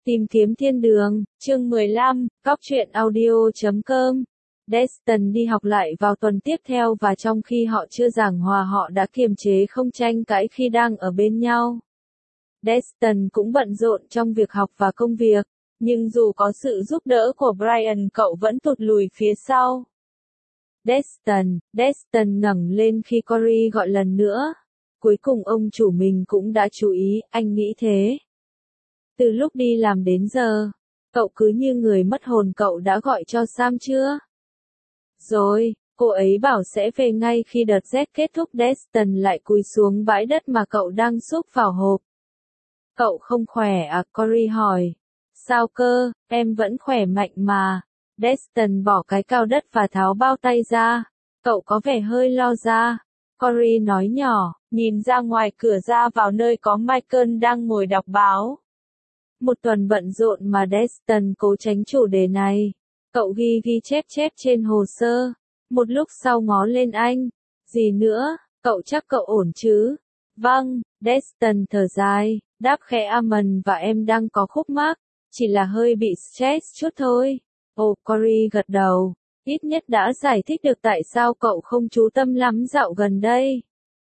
Tìm kiếm thiên đường, chương 15, góc truyện audio.com. Destin đi học lại vào tuần tiếp theo và trong khi họ chưa giảng hòa họ đã kiềm chế không tranh cãi khi đang ở bên nhau. Destin cũng bận rộn trong việc học và công việc, nhưng dù có sự giúp đỡ của Brian cậu vẫn tụt lùi phía sau. Destin ngẩng lên khi Corey gọi lần nữa. Cuối cùng ông chủ mình cũng đã chú ý, anh nghĩ thế. Từ lúc đi làm đến giờ, cậu cứ như người mất hồn. Cậu đã gọi cho Sam chưa? Rồi, cô ấy bảo sẽ về ngay khi đợt rét kết thúc. Destin lại cúi xuống bãi đất mà cậu đang xúc vào hộp. Cậu không khỏe à? Corey hỏi. Sao cơ, em vẫn khỏe mạnh mà. Destin bỏ cái cao đất và tháo bao tay ra. Cậu có vẻ hơi lo ra. Corey nói nhỏ, nhìn ra ngoài cửa ra vào nơi có Michael đang ngồi đọc báo. Một tuần bận rộn mà Destin cố tránh chủ đề này. Cậu ghi chép trên hồ sơ. Một lúc sau ngó lên anh. Gì nữa, cậu chắc cậu ổn chứ? Vâng, Destin thở dài, đáp khẽ Amon và em đang có khúc mắc. Chỉ là hơi bị stress chút thôi. Ồ, Corey gật đầu. Ít nhất đã giải thích được tại sao cậu không chú tâm lắm dạo gần đây.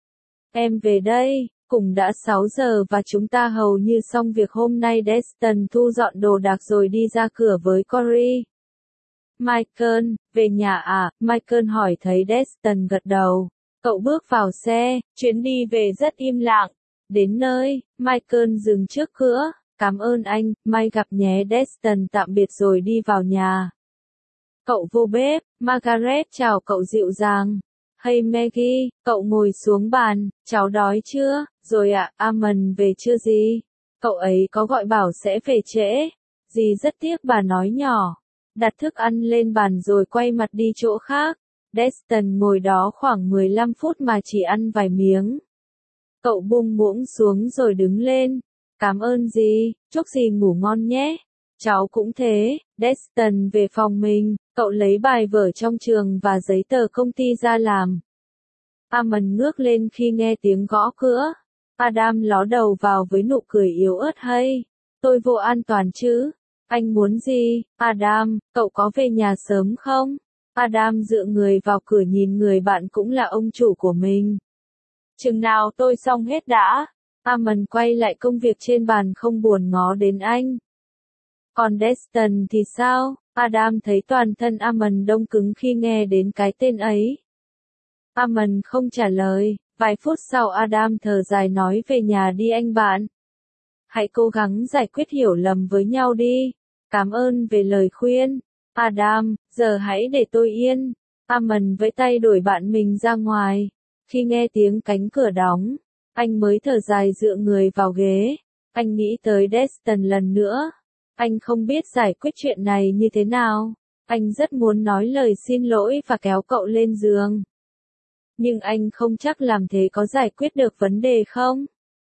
Em về đây. Cũng đã 6 giờ và chúng ta hầu như xong việc hôm nay. Destin thu dọn đồ đạc rồi đi ra cửa với Corey. Michael, về nhà à? Michael hỏi thấy Destin gật đầu. Cậu bước vào xe, chuyến đi về rất im lặng. Đến nơi, Michael dừng trước cửa. Cảm ơn anh, may gặp nhé. Destin tạm biệt rồi đi vào nhà. Cậu vô bếp, Margaret chào cậu dịu dàng. Hey Maggie, cậu ngồi xuống bàn, cháu đói chưa? Rồi ạ, Amon về chưa gì? Cậu ấy có gọi bảo sẽ về trễ. Dì rất tiếc, bà nói nhỏ. Đặt thức ăn lên bàn rồi quay mặt đi chỗ khác. Destin ngồi đó khoảng 15 phút mà chỉ ăn vài miếng. Cậu buông muỗng xuống rồi đứng lên. Cảm ơn dì, chúc dì ngủ ngon nhé. Cháu cũng thế. Destin về phòng mình, cậu lấy bài vở trong trường và giấy tờ công ty ra làm. Amon ngước lên khi nghe tiếng gõ cửa. Adam ló đầu vào với nụ cười yếu ớt. Hay, tôi vô an toàn chứ? Anh muốn gì? Adam, cậu có về nhà sớm không? Adam dựa người vào cửa nhìn người bạn cũng là ông chủ của mình. Chừng nào tôi xong hết đã. Amon quay lại công việc trên bàn không buồn ngó đến anh. Còn Destin thì sao? Adam thấy toàn thân Amon đông cứng khi nghe đến cái tên ấy. Amon không trả lời. Vài phút sau Adam thở dài nói về nhà đi anh bạn. Hãy cố gắng giải quyết hiểu lầm với nhau đi. Cảm ơn về lời khuyên. Adam, giờ hãy để tôi yên. Amon vẫy tay đuổi bạn mình ra ngoài. Khi nghe tiếng cánh cửa đóng, anh mới thở dài dựa người vào ghế. Anh nghĩ tới Destin lần nữa. Anh không biết giải quyết chuyện này như thế nào. Anh rất muốn nói lời xin lỗi và kéo cậu lên giường. Nhưng anh không chắc làm thế có giải quyết được vấn đề không?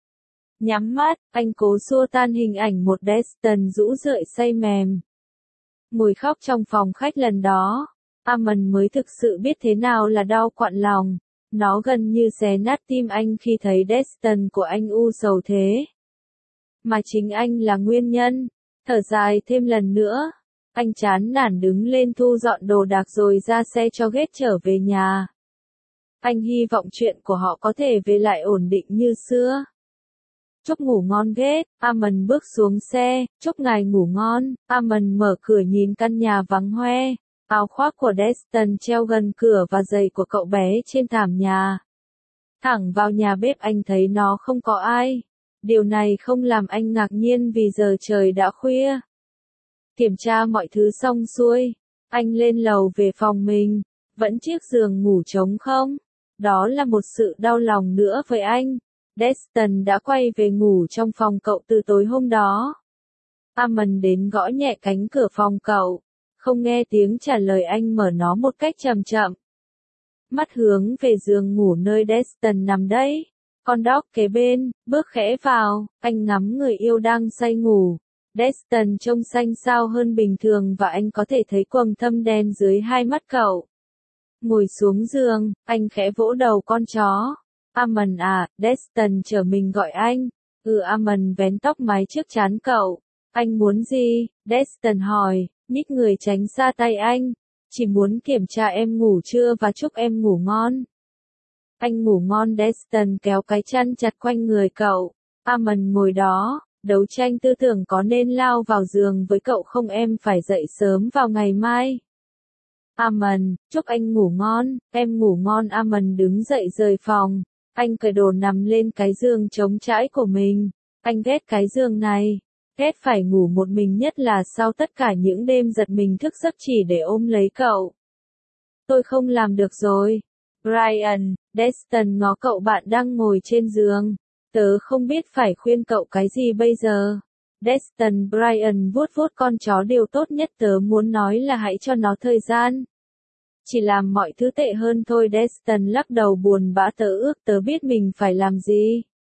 Nhắm mắt, anh cố xua tan hình ảnh một Destin rũ rượi say mềm. Ngồi khóc trong phòng khách lần đó, Amon mới thực sự biết thế nào là đau quặn lòng. Nó gần như xé nát tim anh khi thấy Destin của anh u sầu thế. Mà chính anh là nguyên nhân. Thở dài thêm lần nữa. Anh chán nản đứng lên thu dọn đồ đạc rồi ra xe cho Ghét trở về nhà. Anh hy vọng chuyện của họ có thể về lại ổn định như xưa. Chúc ngủ ngon Ghét. Amon bước xuống xe. Chúc ngài ngủ ngon. Amon mở cửa nhìn căn nhà vắng hoe. Áo khoác của Destin treo gần cửa và giày của cậu bé trên thảm nhà. Thẳng vào nhà bếp anh thấy nó không có ai. Điều này không làm anh ngạc nhiên vì giờ trời đã khuya. Kiểm tra mọi thứ xong xuôi, anh lên lầu về phòng mình. Vẫn chiếc giường ngủ trống không? Đó là một sự đau lòng nữa với anh. Destin đã quay về ngủ trong phòng cậu từ tối hôm đó. Amon đến gõ nhẹ cánh cửa phòng cậu. Không nghe tiếng trả lời anh mở nó một cách chậm chậm. Mắt hướng về giường ngủ nơi Destin nằm đấy. Con dog kế bên, bước khẽ vào, anh ngắm người yêu đang say ngủ. Destin trông xanh xao hơn bình thường và anh có thể thấy quầng thâm đen dưới hai mắt cậu. Ngồi xuống giường, anh khẽ vỗ đầu con chó. Amon à, Destin chờ mình gọi anh. Amon vén tóc mái trước trán cậu. Anh muốn gì? Destin hỏi, nhích người tránh xa tay anh. Chỉ muốn kiểm tra em ngủ chưa và chúc em ngủ ngon. Anh ngủ ngon. Destin kéo cái chăn chặt quanh người cậu. Amon ngồi đó, đấu tranh tư tưởng có nên lao vào giường với cậu không, em phải dậy sớm vào ngày mai. Amon, chúc anh ngủ ngon, em ngủ ngon. Amon đứng dậy rời phòng. Anh cởi đồ nằm lên cái giường trống trải của mình. Anh ghét cái giường này. Ghét phải ngủ một mình, nhất là sau tất cả những đêm giật mình thức giấc chỉ để ôm lấy cậu. Tôi không làm được rồi. Brian, Destin ngó cậu, bạn đang ngồi trên giường. Tớ không biết phải khuyên cậu cái gì bây giờ. Destin. Brian vuốt vuốt con chó, điều tốt nhất tớ muốn nói là hãy cho nó thời gian. Chỉ làm mọi thứ tệ hơn thôi. Destin lắc đầu buồn bã, tớ ước tớ biết mình phải làm gì.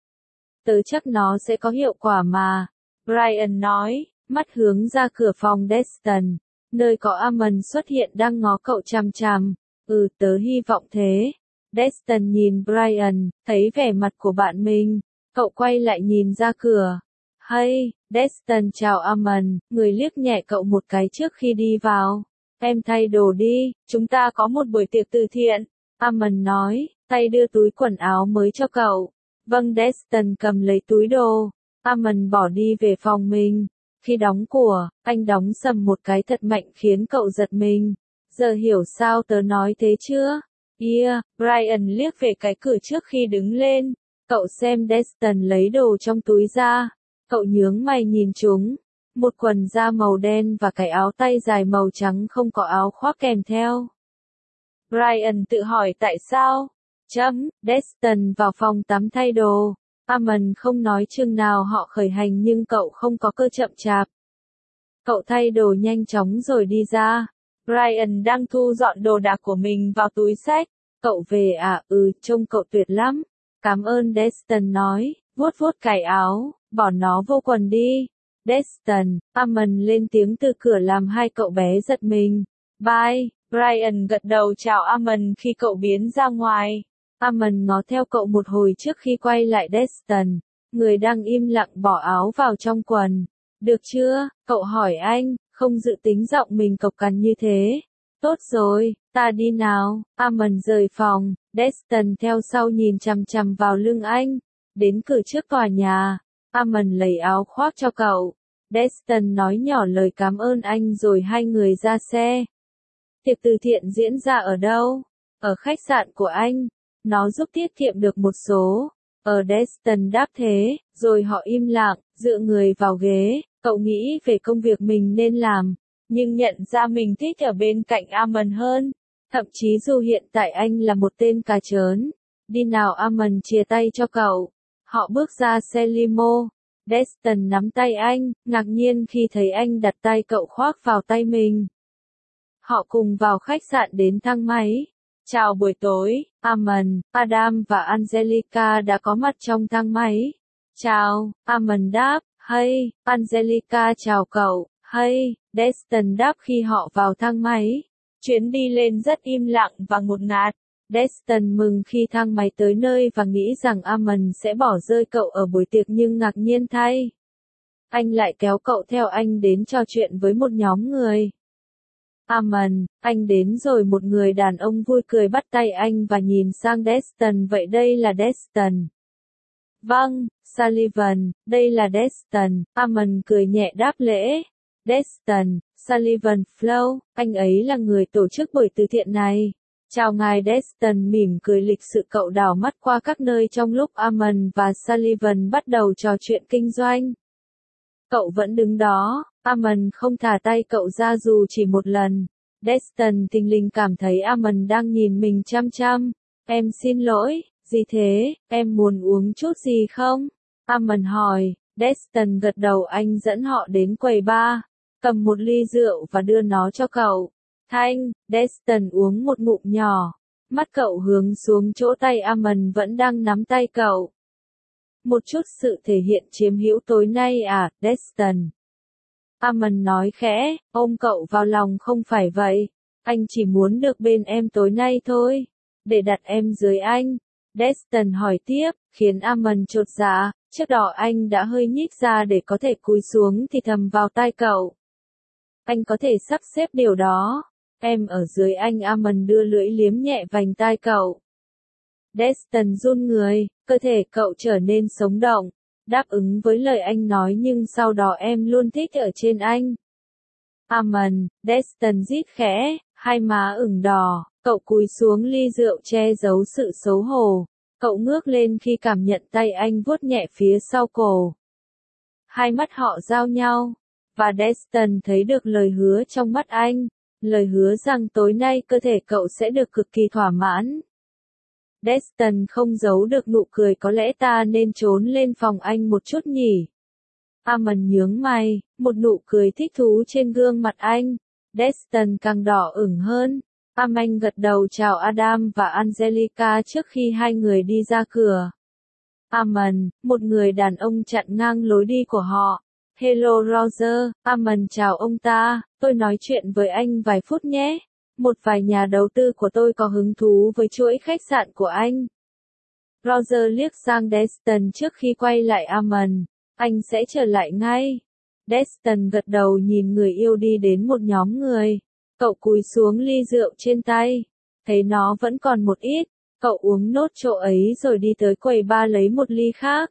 Tớ chắc nó sẽ có hiệu quả mà. Brian nói, mắt hướng ra cửa phòng Destin, nơi có Amon xuất hiện đang ngó cậu chằm chằm. Tớ hy vọng thế. Destin nhìn Brian, thấy vẻ mặt của bạn mình, cậu quay lại nhìn ra cửa. Hey, Destin chào Amon, người liếc nhẹ cậu một cái trước khi đi vào. Em thay đồ đi, chúng ta có một buổi tiệc từ thiện. Amon nói, tay đưa túi quần áo mới cho cậu. Vâng. Destin cầm lấy túi đồ. Amon bỏ đi về phòng mình. Khi đóng cửa, anh đóng sầm một cái thật mạnh khiến cậu giật mình. Giờ hiểu sao tớ nói thế chưa? Brian liếc về cái cửa trước khi đứng lên. Cậu xem Destin lấy đồ trong túi ra. Cậu nhướng mày nhìn chúng. Một quần da màu đen và cái áo tay dài màu trắng, không có áo khoác kèm theo. Brian tự hỏi tại sao? Destin vào phòng tắm thay đồ. Amon không nói chừng nào họ khởi hành, nhưng cậu không có cơ chậm chạp. Cậu thay đồ nhanh chóng rồi đi ra. Brian đang thu dọn đồ đạc của mình vào túi xách. Cậu về à? Trông cậu tuyệt lắm. Cảm ơn. Destin nói, vuốt vuốt cài áo, bỏ nó vô quần đi. Destin. Amon lên tiếng từ cửa làm hai cậu bé giật mình. Bye. Brian gật đầu chào Amon khi cậu biến ra ngoài. Amon ngó theo cậu một hồi trước khi quay lại Destin, người đang im lặng bỏ áo vào trong quần. Được chưa? Cậu hỏi anh, không dự tính giọng mình cộc cằn như thế. Tốt rồi, ta đi nào. Amon rời phòng, Destin theo sau nhìn chằm chằm vào lưng anh. Đến cửa trước tòa nhà, Amon lấy áo khoác cho cậu. Destin nói nhỏ lời cảm ơn anh rồi hai người ra xe. Tiệc từ thiện diễn ra ở đâu? Ở khách sạn của anh. Nó giúp tiết kiệm được một số. Destin đáp thế, rồi họ im lặng, dựa người vào ghế. Cậu nghĩ về công việc mình nên làm, nhưng nhận ra mình thích ở bên cạnh Amon hơn. Thậm chí dù hiện tại anh là một tên cà trớn. Đi nào. Amon chia tay cho cậu. Họ bước ra xe limo. Destin nắm tay anh, ngạc nhiên khi thấy anh đặt tay cậu khoác vào tay mình. Họ cùng vào khách sạn đến thang máy. Chào buổi tối. Amon, Adam và Angelica đã có mặt trong thang máy. Chào. Amon đáp. Hey. Angelica chào cậu. Hey. Destin đáp khi họ vào thang máy. Chuyến đi lên rất im lặng và ngột ngạt. Destin mừng khi thang máy tới nơi và nghĩ rằng Amon sẽ bỏ rơi cậu ở buổi tiệc, nhưng ngạc nhiên thay, anh lại kéo cậu theo anh đến trò chuyện với một nhóm người. Amon, anh đến rồi. Một người đàn ông vui cười bắt tay anh và nhìn sang Destin. Vậy đây là Destin. Vâng, Sullivan, đây là Destin. Amon cười nhẹ đáp lễ. Destin, Sullivan Flow, anh ấy là người tổ chức buổi từ thiện này. Chào ngài. Destin mỉm cười lịch sự. Cậu đảo mắt qua các nơi trong lúc Amon và Sullivan bắt đầu trò chuyện kinh doanh. Cậu vẫn đứng đó. Amon không thả tay cậu ra dù chỉ một lần. Destin thình lình cảm thấy Amon đang nhìn mình chăm chăm. Em xin lỗi, gì thế, em muốn uống chút gì không? Amon hỏi. Destin gật đầu. Anh dẫn họ đến quầy bar, cầm một ly rượu và đưa nó cho cậu. Thanh. Destin uống một ngụm nhỏ. Mắt cậu hướng xuống chỗ tay Amon vẫn đang nắm tay cậu. Một chút sự thể hiện chiếm hữu tối nay à, Destin? Amon nói khẽ, ôm cậu vào lòng. Không phải vậy. Anh chỉ muốn được bên em tối nay thôi. Để đặt em dưới anh. Destin hỏi tiếp, khiến Amon chột dạ. Trước đó anh đã hơi nhích ra để có thể cúi xuống thì thầm vào tai cậu. Anh có thể sắp xếp điều đó. Em ở dưới anh. Amon đưa lưỡi liếm nhẹ vành tai cậu. Destin run người, cơ thể cậu trở nên sống động, đáp ứng với lời anh nói nhưng sau đó em luôn thích ở trên anh. Amon, Destin rít khẽ, hai má ửng đỏ, cậu cúi xuống ly rượu che giấu sự xấu hổ. Cậu ngước lên khi cảm nhận tay anh vuốt nhẹ phía sau cổ. Hai mắt họ giao nhau, và Destin thấy được lời hứa trong mắt anh, lời hứa rằng tối nay cơ thể cậu sẽ được cực kỳ thỏa mãn. Destin không giấu được nụ cười, có lẽ ta nên trốn lên phòng anh một chút nhỉ? Amon nhướng mày, một nụ cười thích thú trên gương mặt anh. Destin càng đỏ ửng hơn. Amon gật đầu chào Adam và Angelica trước khi hai người đi ra cửa. Amon, một người đàn ông chặn ngang lối đi của họ. Hello Roger, Amon chào ông ta, tôi nói chuyện với anh vài phút nhé. Một vài nhà đầu tư của tôi có hứng thú với chuỗi khách sạn của anh. Roger liếc sang Destin trước khi quay lại Amon. Anh sẽ trở lại ngay. Destin gật đầu nhìn người yêu đi đến một nhóm người. Cậu cúi xuống ly rượu trên tay. Thấy nó vẫn còn một ít. Cậu uống nốt chỗ ấy rồi đi tới quầy bar lấy một ly khác.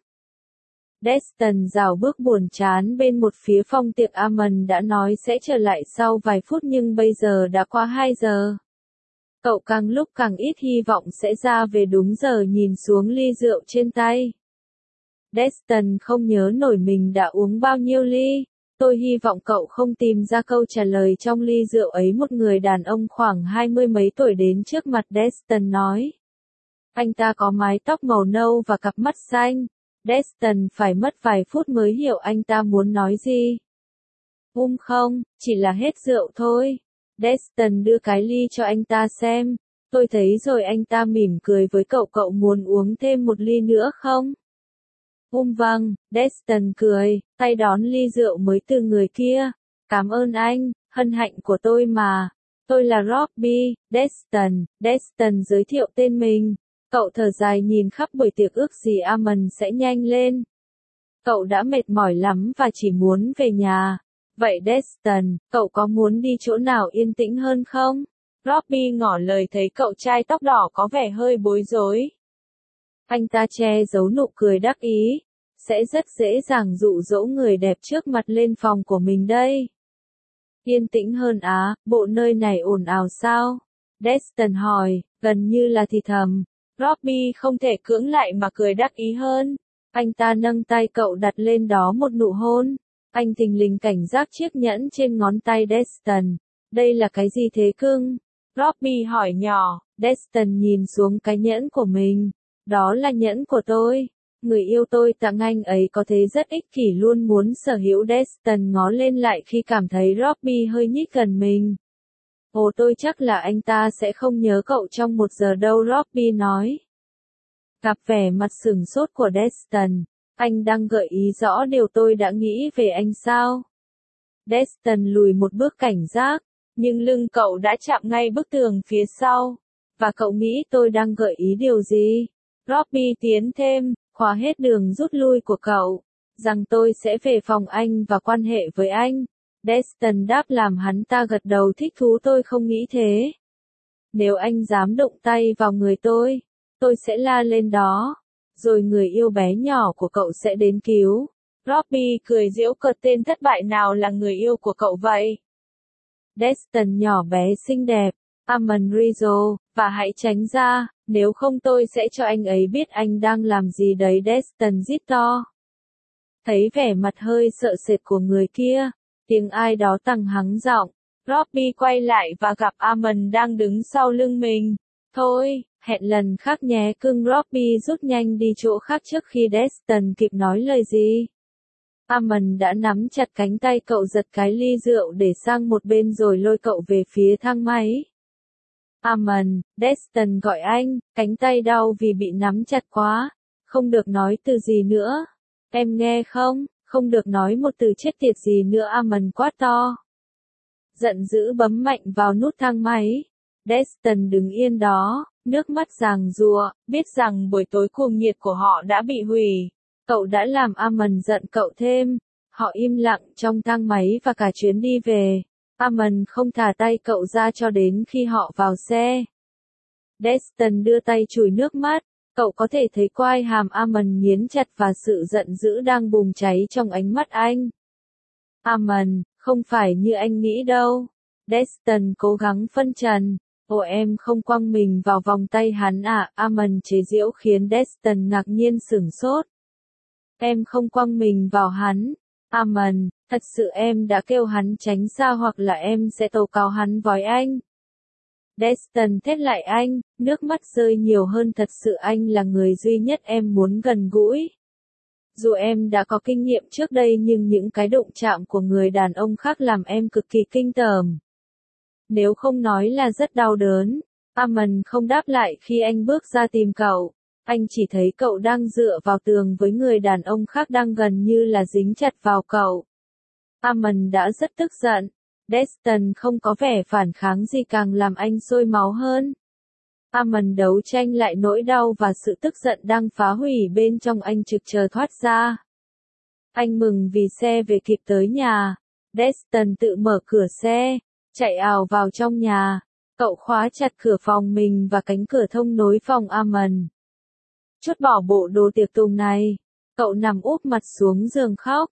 Destin rảo bước buồn chán bên một phía phòng tiệc. Amon đã nói sẽ trở lại sau vài phút nhưng bây giờ đã qua 2 giờ. Cậu càng lúc càng ít hy vọng sẽ ra về đúng giờ. Nhìn xuống ly rượu trên tay. Destin không nhớ nổi mình đã uống bao nhiêu ly. Tôi hy vọng cậu không tìm ra câu trả lời trong ly rượu ấy. Một người đàn ông khoảng 20 mấy tuổi đến trước mặt Destin nói. Anh ta có mái tóc màu nâu và cặp mắt xanh. Destin phải mất vài phút mới hiểu anh ta muốn nói gì. Không, chỉ là hết rượu thôi. Destin đưa cái ly cho anh ta xem. Tôi thấy rồi. Anh ta mỉm cười với cậu. Cậu muốn uống thêm một ly nữa không? Vâng, Destin cười, tay đón ly rượu mới từ người kia. Cảm ơn anh, hân hạnh của tôi mà. Tôi là Robbie, Destin giới thiệu tên mình. Cậu thở dài nhìn khắp buổi tiệc ước gì Amon sẽ nhanh lên. Cậu đã mệt mỏi lắm và chỉ muốn về nhà. Vậy Destin, cậu có muốn đi chỗ nào yên tĩnh hơn không? Robbie ngỏ lời thấy cậu trai tóc đỏ có vẻ hơi bối rối. Anh ta che giấu nụ cười đắc ý. Sẽ rất dễ dàng dụ dỗ người đẹp trước mặt lên phòng của mình đây. Yên tĩnh hơn á, bộ nơi này ồn ào sao? Destin hỏi, gần như là thì thầm. Robbie không thể cưỡng lại mà cười đắc ý hơn. Anh ta nâng tay cậu đặt lên đó một nụ hôn. Anh thình lình cảnh giác chiếc nhẫn trên ngón tay Destin. Đây là cái gì thế cưng? Robbie hỏi nhỏ. Destin nhìn xuống cái nhẫn của mình. Đó là nhẫn của tôi. Người yêu tôi tặng anh ấy có thể rất ích kỷ luôn muốn sở hữu. Destin ngó lên lại khi cảm thấy Robbie hơi nhích gần mình. Ồ, tôi chắc là anh ta sẽ không nhớ cậu trong 1 giờ đâu, Robbie nói. Gặp vẻ mặt sửng sốt của Destin. Anh đang gợi ý rõ điều tôi đã nghĩ về anh sao? Destin lùi một bước cảnh giác, nhưng lưng cậu đã chạm ngay bức tường phía sau. Và cậu nghĩ tôi đang gợi ý điều gì? Robbie tiến thêm, khóa hết đường rút lui của cậu, rằng tôi sẽ về phòng anh và quan hệ với anh. Destin đáp làm hắn ta gật đầu thích thú. Tôi không nghĩ thế. Nếu anh dám đụng tay vào người tôi sẽ la lên đó. Rồi người yêu bé nhỏ của cậu sẽ đến cứu. Robbie cười giễu cợt, tên thất bại nào là người yêu của cậu vậy? Destin nhỏ bé xinh đẹp. Amon Rizzo, và hãy tránh ra, nếu không tôi sẽ cho anh ấy biết anh đang làm gì đấy. Destin rít to. Thấy vẻ mặt hơi sợ sệt của người kia, tiếng ai đó tăng hắng giọng. Robbie quay lại và gặp Amon đang đứng sau lưng mình. Thôi, hẹn lần khác nhé cưng. Robbie rút nhanh đi chỗ khác trước khi Destin kịp nói lời gì. Amon đã nắm chặt cánh tay cậu, giật cái ly rượu để sang một bên rồi lôi cậu về phía thang máy. Amon, Destin gọi anh, cánh tay đau vì bị nắm chặt quá. Không được nói từ gì nữa. Em nghe không? Không được nói một từ chết tiệt gì nữa. Amon quát to. Giận dữ bấm mạnh vào nút thang máy. Destin đứng yên đó, nước mắt giằng giụa, biết rằng buổi tối cuồng nhiệt của họ đã bị hủy. Cậu đã làm Armand giận cậu thêm. Họ im lặng trong thang máy và cả chuyến đi về. Armand không thả tay cậu ra cho đến khi họ vào xe. Destin đưa tay chùi nước mắt. Cậu có thể thấy quai hàm Armand nghiến chặt và sự giận dữ đang bùng cháy trong ánh mắt anh. Armand, không phải như anh nghĩ đâu. Destin cố gắng phân trần. Ồ, em không quăng mình vào vòng tay hắn à? Armand chế giễu khiến Destin ngạc nhiên sửng sốt. Em không quăng mình vào hắn. Armand, thật sự em đã kêu hắn tránh xa hoặc là em sẽ tố cáo hắn với anh. Destin thét lại anh, nước mắt rơi nhiều hơn, thật sự anh là người duy nhất em muốn gần gũi. Dù em đã có kinh nghiệm trước đây nhưng những cái đụng chạm của người đàn ông khác làm em cực kỳ kinh tởm. Nếu không nói là rất đau đớn. Armand không đáp lại khi anh bước ra tìm cậu. Anh chỉ thấy cậu đang dựa vào tường với người đàn ông khác đang gần như là dính chặt vào cậu. Armand đã rất tức giận. Destin không có vẻ phản kháng gì càng làm anh sôi máu hơn. Armand đấu tranh lại nỗi đau và sự tức giận đang phá hủy bên trong anh trực chờ thoát ra. Anh mừng vì xe về kịp tới nhà. Destin tự mở cửa xe, chạy ào vào trong nhà. Cậu khóa chặt cửa phòng mình và cánh cửa thông nối phòng Armand. Chốt bỏ bộ đồ tiệc tùng này. Cậu nằm úp mặt xuống giường khóc.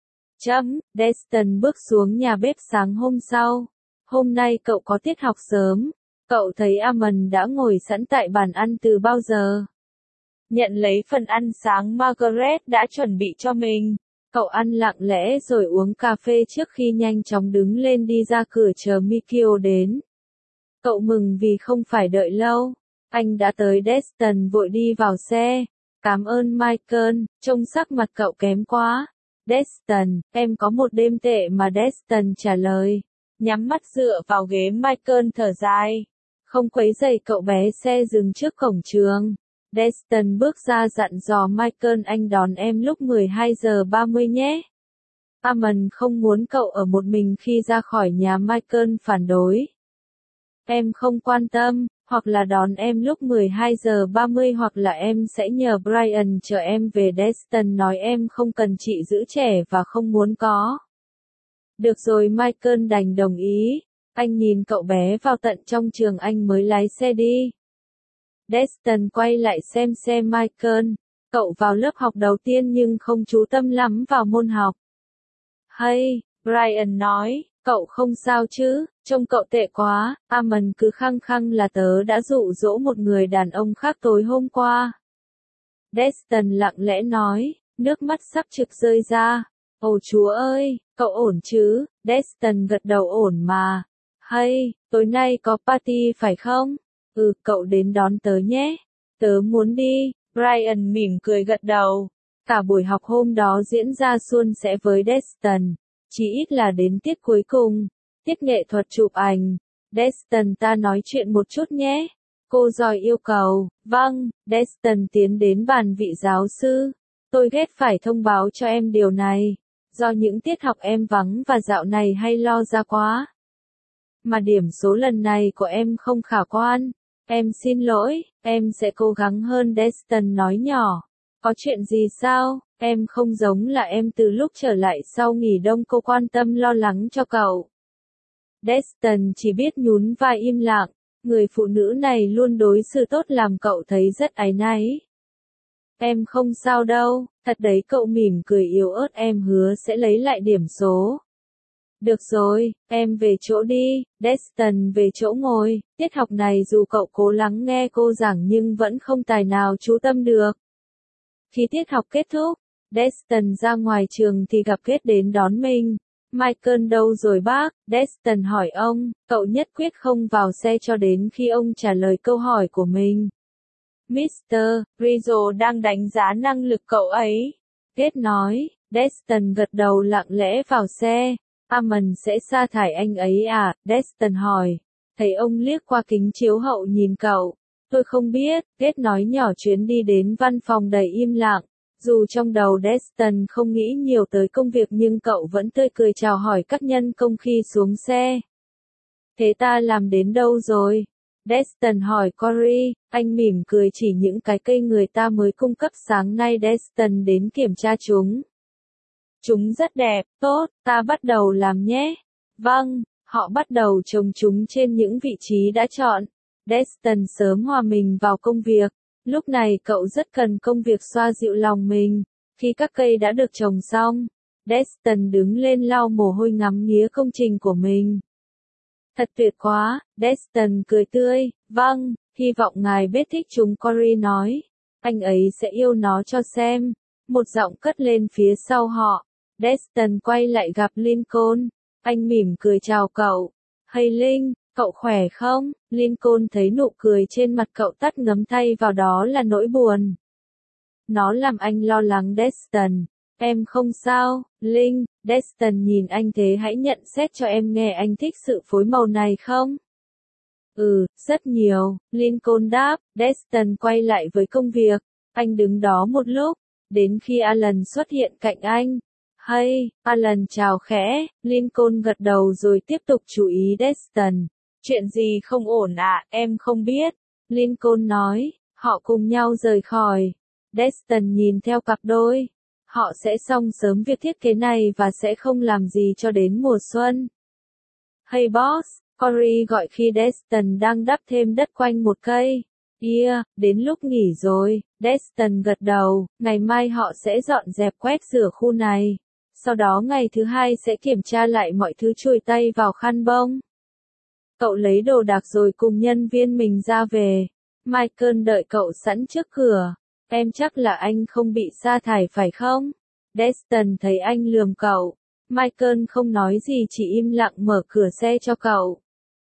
Destin bước xuống nhà bếp sáng hôm sau. Hôm nay cậu có tiết học sớm. Cậu thấy Armand đã ngồi sẵn tại bàn ăn từ bao giờ. Nhận lấy phần ăn sáng Margaret đã chuẩn bị cho mình. Cậu ăn lặng lẽ rồi uống cà phê trước khi nhanh chóng đứng lên đi ra cửa chờ Mikio đến. Cậu mừng vì không phải đợi lâu. Anh đã tới. Destin vội đi vào xe. Cảm ơn Michael, trông sắc mặt cậu kém quá. Destin, em có một đêm tệ mà. Destin trả lời. Nhắm mắt dựa vào ghế, Michael thở dài. Không quấy rầy cậu bé. Xe dừng trước cổng trường. Destin bước ra dặn dò Michael, anh đón em lúc 12:30 nhé. Armand không muốn cậu ở một mình khi ra khỏi nhà. Michael phản đối. Em không quan tâm, hoặc là đón em lúc 12:30 hoặc là em sẽ nhờ Brian chở em về. Destin nói em không cần chị giữ trẻ và không muốn có. Được rồi, Michael đành đồng ý. Anh nhìn cậu bé vào tận trong trường anh mới lái xe đi. Destin quay lại xem xe Michael. Cậu vào lớp học đầu tiên nhưng không chú tâm lắm vào môn học. Hay, Brian nói, cậu không sao chứ, trông cậu tệ quá. Armand cứ khăng khăng là tớ đã dụ dỗ một người đàn ông khác tối hôm qua. Destin lặng lẽ nói, nước mắt sắp trực rơi ra. Ồ chúa ơi, cậu ổn chứ? Destin gật đầu ổn mà. Hay, tối nay có party phải không? Ừ, cậu đến đón tớ nhé. Tớ muốn đi. Brian mỉm cười gật đầu. Cả buổi học hôm đó diễn ra suôn sẻ với Destin. Chỉ ít là đến tiết cuối cùng. Tiết nghệ thuật chụp ảnh. Destin, ta nói chuyện một chút nhé. Cô Joy yêu cầu. Vâng. Destin tiến đến bàn vị giáo sư. Tôi ghét phải thông báo cho em điều này. Do những tiết học em vắng và dạo này hay lo ra quá. Mà điểm số lần này của em không khả quan. Em xin lỗi, em sẽ cố gắng hơn. Destin nói nhỏ. Có chuyện gì sao? Em không giống là em từ lúc trở lại sau nghỉ đông. Cô quan tâm lo lắng cho cậu. Destin chỉ biết nhún vai im lặng. Người phụ nữ này luôn đối xử tốt làm cậu thấy rất áy náy. Em không sao đâu, thật đấy. Cậu mỉm cười yếu ớt. Em hứa sẽ lấy lại điểm số. Được rồi, em về chỗ đi. Destin về chỗ ngồi. Tiết học này dù cậu cố lắng nghe cô giảng nhưng vẫn không tài nào chú tâm được. Khi tiết học kết thúc, Destin ra ngoài trường thì gặp Kate đến đón mình. Michael đâu rồi bác? Destin hỏi ông. Cậu nhất quyết không vào xe cho đến khi ông trả lời câu hỏi của mình. Mr. Rizzo đang đánh giá năng lực cậu ấy. Kate nói. Destin gật đầu lặng lẽ vào xe. Armand sẽ sa thải anh ấy à? Destin hỏi. Thấy ông liếc qua kính chiếu hậu nhìn cậu. Tôi không biết. Kate nói nhỏ. Chuyến đi đến văn phòng đầy im lặng. Dù trong đầu Destin không nghĩ nhiều tới công việc nhưng cậu vẫn tươi cười chào hỏi các nhân công khi xuống xe. Thế ta làm đến đâu rồi? Destin hỏi Corey, anh mỉm cười chỉ những cái cây người ta mới cung cấp sáng nay. Destin đến kiểm tra chúng. Chúng rất đẹp, tốt, ta bắt đầu làm nhé. Vâng, họ bắt đầu trồng chúng trên những vị trí đã chọn. Destin sớm hòa mình vào công việc. Lúc này cậu rất cần công việc xoa dịu lòng mình. Khi các cây đã được trồng xong, Destin đứng lên lau mồ hôi ngắm nghía công trình của mình. Thật tuyệt quá, Destin cười tươi, vâng, hy vọng ngài biết thích chúng. Corey nói. Anh ấy sẽ yêu nó cho xem. Một giọng cất lên phía sau họ. Destin quay lại gặp Lincoln. Anh mỉm cười chào cậu. Hey Linh, cậu khỏe không? Lincoln thấy nụ cười trên mặt cậu tắt ngấm thay vào đó là nỗi buồn. Nó làm anh lo lắng. Destin. Em không sao, Linh. Destin nhìn anh thế hãy nhận xét cho em nghe, anh thích sự phối màu này không? Ừ, rất nhiều, Lincoln đáp. Destin quay lại với công việc. Anh đứng đó một lúc, đến khi Alan xuất hiện cạnh anh. Hey, Alan chào khẽ, Lincoln gật đầu rồi tiếp tục chú ý Destin. Chuyện gì không ổn ạ, em không biết. Lincoln nói, họ cùng nhau rời khỏi. Destin nhìn theo cặp đôi. Họ sẽ xong sớm việc thiết kế này và sẽ không làm gì cho đến mùa xuân. Hey boss, Corey gọi khi Destin đang đắp thêm đất quanh một cây. Yeah, đến lúc nghỉ rồi. Destin gật đầu, ngày mai họ sẽ dọn dẹp quét rửa khu này. Sau đó ngày thứ hai sẽ kiểm tra lại mọi thứ, chùi tay vào khăn bông. Cậu lấy đồ đạc rồi cùng nhân viên mình ra về. Michael đợi cậu sẵn trước cửa. Em chắc là anh không bị sa thải phải không? Destin thấy anh lườm cậu. Michael không nói gì, chỉ im lặng mở cửa xe cho cậu.